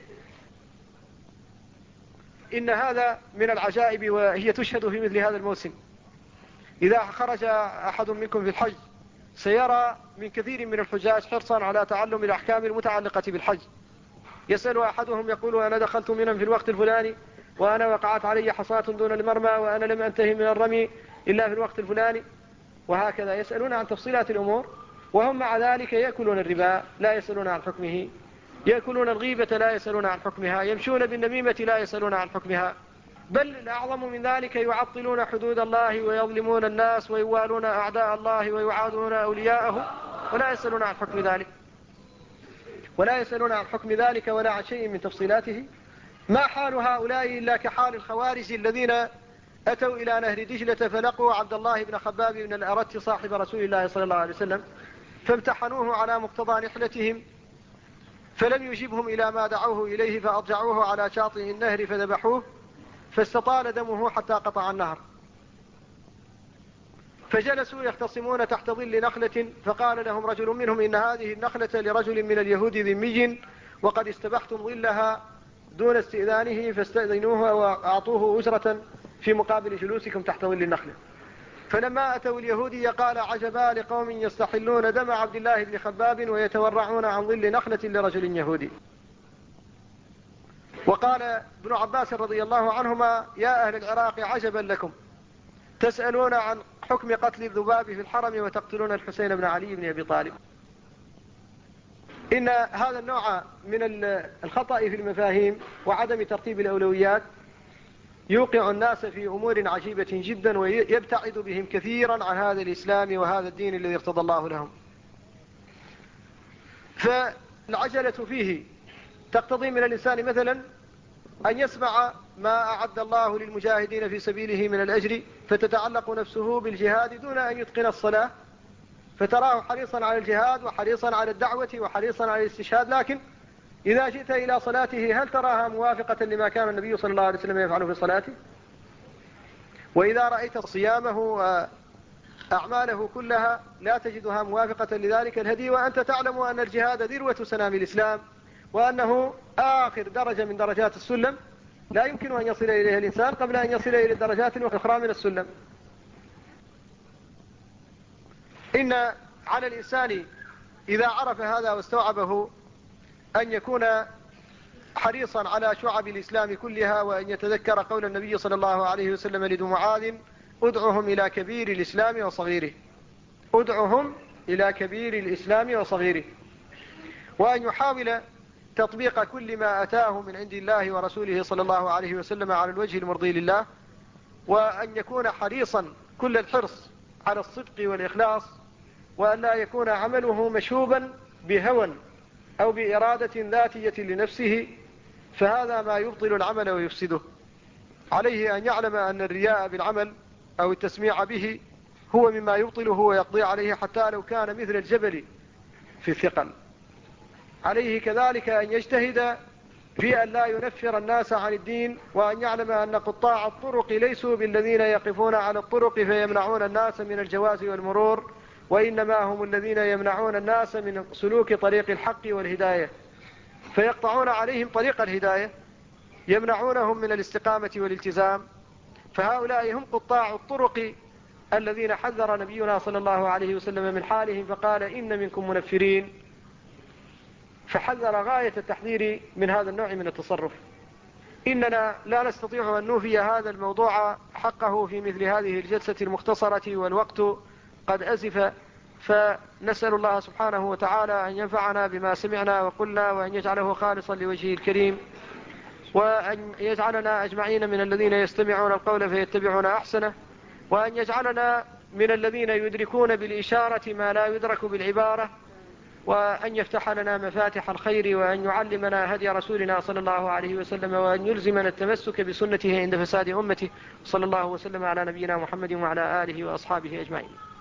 A: إن هذا من العجائب، وهي تشهد في مثل هذا الموسم. إذا خرج أحد منكم في الحج سيرى من كثير من الحجاج حرصا على تعلم الأحكام المتعلقة بالحج. يسأل أحدهم يقول: أنا دخلت منى في الوقت الفلاني، وأنا وقعت علي حصاة دون المرمى، وأنا لم أنتهي من الرمي إلا في الوقت الفلاني، وهكذا يسألون عن تفصيلات الأمور، وهم مع ذلك يأكلون الربا لا يسألون عن حكمه، يأكلون الغيبة لا يسألون عن حكمها، يمشون بالنميمة لا يسألون عن حكمها، بل الأعظم من ذلك يعطلون حدود الله ويظلمون الناس ويوالون أعداء الله ويعادون أولياءه ولا يسألون عن حكم ذلك، ولا يسألون عن حكم ذلك ولا عن شيء من تفصيلاته. ما حال هؤلاء إلا كحال الخوارج الذين أتوا إلى نهر دجلة فلقوا عبد الله بن خباب بن الأرت صاحب رسول الله صلى الله عليه وسلم، فامتحنوه على مقتضى نحلتهم، فلم يجبهم إلى ما دعوه إليه، فأضجعوه على شاطئ النهر فذبحوه، فاستطال دمه حتى قطع النهر. فجلسوا يختصمون تحت ظل نخلة، فقال لهم رجل منهم: إن هذه النخلة لرجل من اليهود ذمي، وقد استبحتم ظلها دون استئذانه، فاستأذنوه وأعطوه أجرة في مقابل جلوسكم تحت ظل النخلة. فلما أتوا اليهودي قال: عجبا لقوم يستحلون دم عبد الله بن خباب ويتورعون عن ظل نخلة لرجل يهودي. وقال ابن عباس رضي الله عنهما: يا أهل العراق عجبا لكم، تسألون عن حكم قتل الذباب في الحرم وتقتلون الحسين بن علي بن أبي طالب. إن هذا النوع من الخطأ في المفاهيم وعدم ترتيب الأولويات يوقع الناس في أمور عجيبة جدا ويبتعد بهم كثيرا عن هذا الإسلام وهذا الدين الذي ارتضى الله لهم. فالعجلة فيه تقتضي من الإنسان مثلا أن يسمع ما أعد الله للمجاهدين في سبيله من الأجر فتتعلق نفسه بالجهاد دون أن يتقن الصلاة، فتراه حريصا على الجهاد وحريصا على الدعوة وحريصا على الاستشهاد، لكن إذا جئت إلى صلاته هل تراها موافقة لما كان النبي صلى الله عليه وسلم يفعله في صلاته؟ وإذا رأيت صيامه وأعماله كلها لا تجدها موافقة لذلك الهدي، وأنت تعلم أن الجهاد ذروة سنام الإسلام وأنه آخر درجة من درجات السلم لا يمكن أن يصل إليها الإنسان قبل أن يصل إلى الدرجات الأخرى من السلم. إن على الإنسان إذا عرف هذا واستوعبه أن يكون حريصا على شعب الإسلام كلها، وأن يتذكر قول النبي صلى الله عليه وسلم لذو معاذ: ادعهم إلى كبير الإسلام وصغيره، ادعهم إلى كبير الإسلام وصغيره، وأن يحاول تطبيق كل ما أتاه من عند الله ورسوله صلى الله عليه وسلم على الوجه المرضي لله، وأن يكون حريصا كل الحرص على الصدق والإخلاص، وأن لا يكون عمله مشوبا بهوى أو بإرادة ذاتية لنفسه، فهذا ما يبطل العمل ويفسده. عليه أن يعلم أن الرياء بالعمل أو التسميع به هو مما يبطله ويقضي عليه حتى لو كان مثل الجبل في الثقل. عليه كذلك أن يجتهد في أن لا ينفر الناس عن الدين، وأن يعلم أن قطاع الطرق ليسوا بالذين يقفون على الطرق فيمنعون الناس من الجواز والمرور، وإنما هم الذين يمنعون الناس من سلوك طريق الحق والهداية، فيقطعون عليهم طريق الهداية، يمنعونهم من الاستقامة والالتزام. فهؤلاء هم قطاع الطرق الذين حذر نبينا صلى الله عليه وسلم من حالهم فقال: إن منكم منفرين، فحذر غاية التحذير من هذا النوع من التصرف. إننا لا نستطيع أن نوفي هذا الموضوع حقه في مثل هذه الجلسة المختصرة والوقت قد أزف، فنسأل الله سبحانه وتعالى أن ينفعنا بما سمعنا وقلنا، وأن يجعله خالصا لوجهه الكريم، وأن يجعلنا أجمعين من الذين يستمعون القول فيتبعون أحسنه، وأن يجعلنا من الذين يدركون بالإشارة ما لا يدرك بالعبارة، وأن يفتح لنا مفاتح الخير، وأن يعلمنا هدي رسولنا صلى الله عليه وسلم، وأن يلزمنا التمسك بسنته عند فساد أمته، صلى الله وسلم على نبينا محمد وعلى آله وأصحابه أجمعين.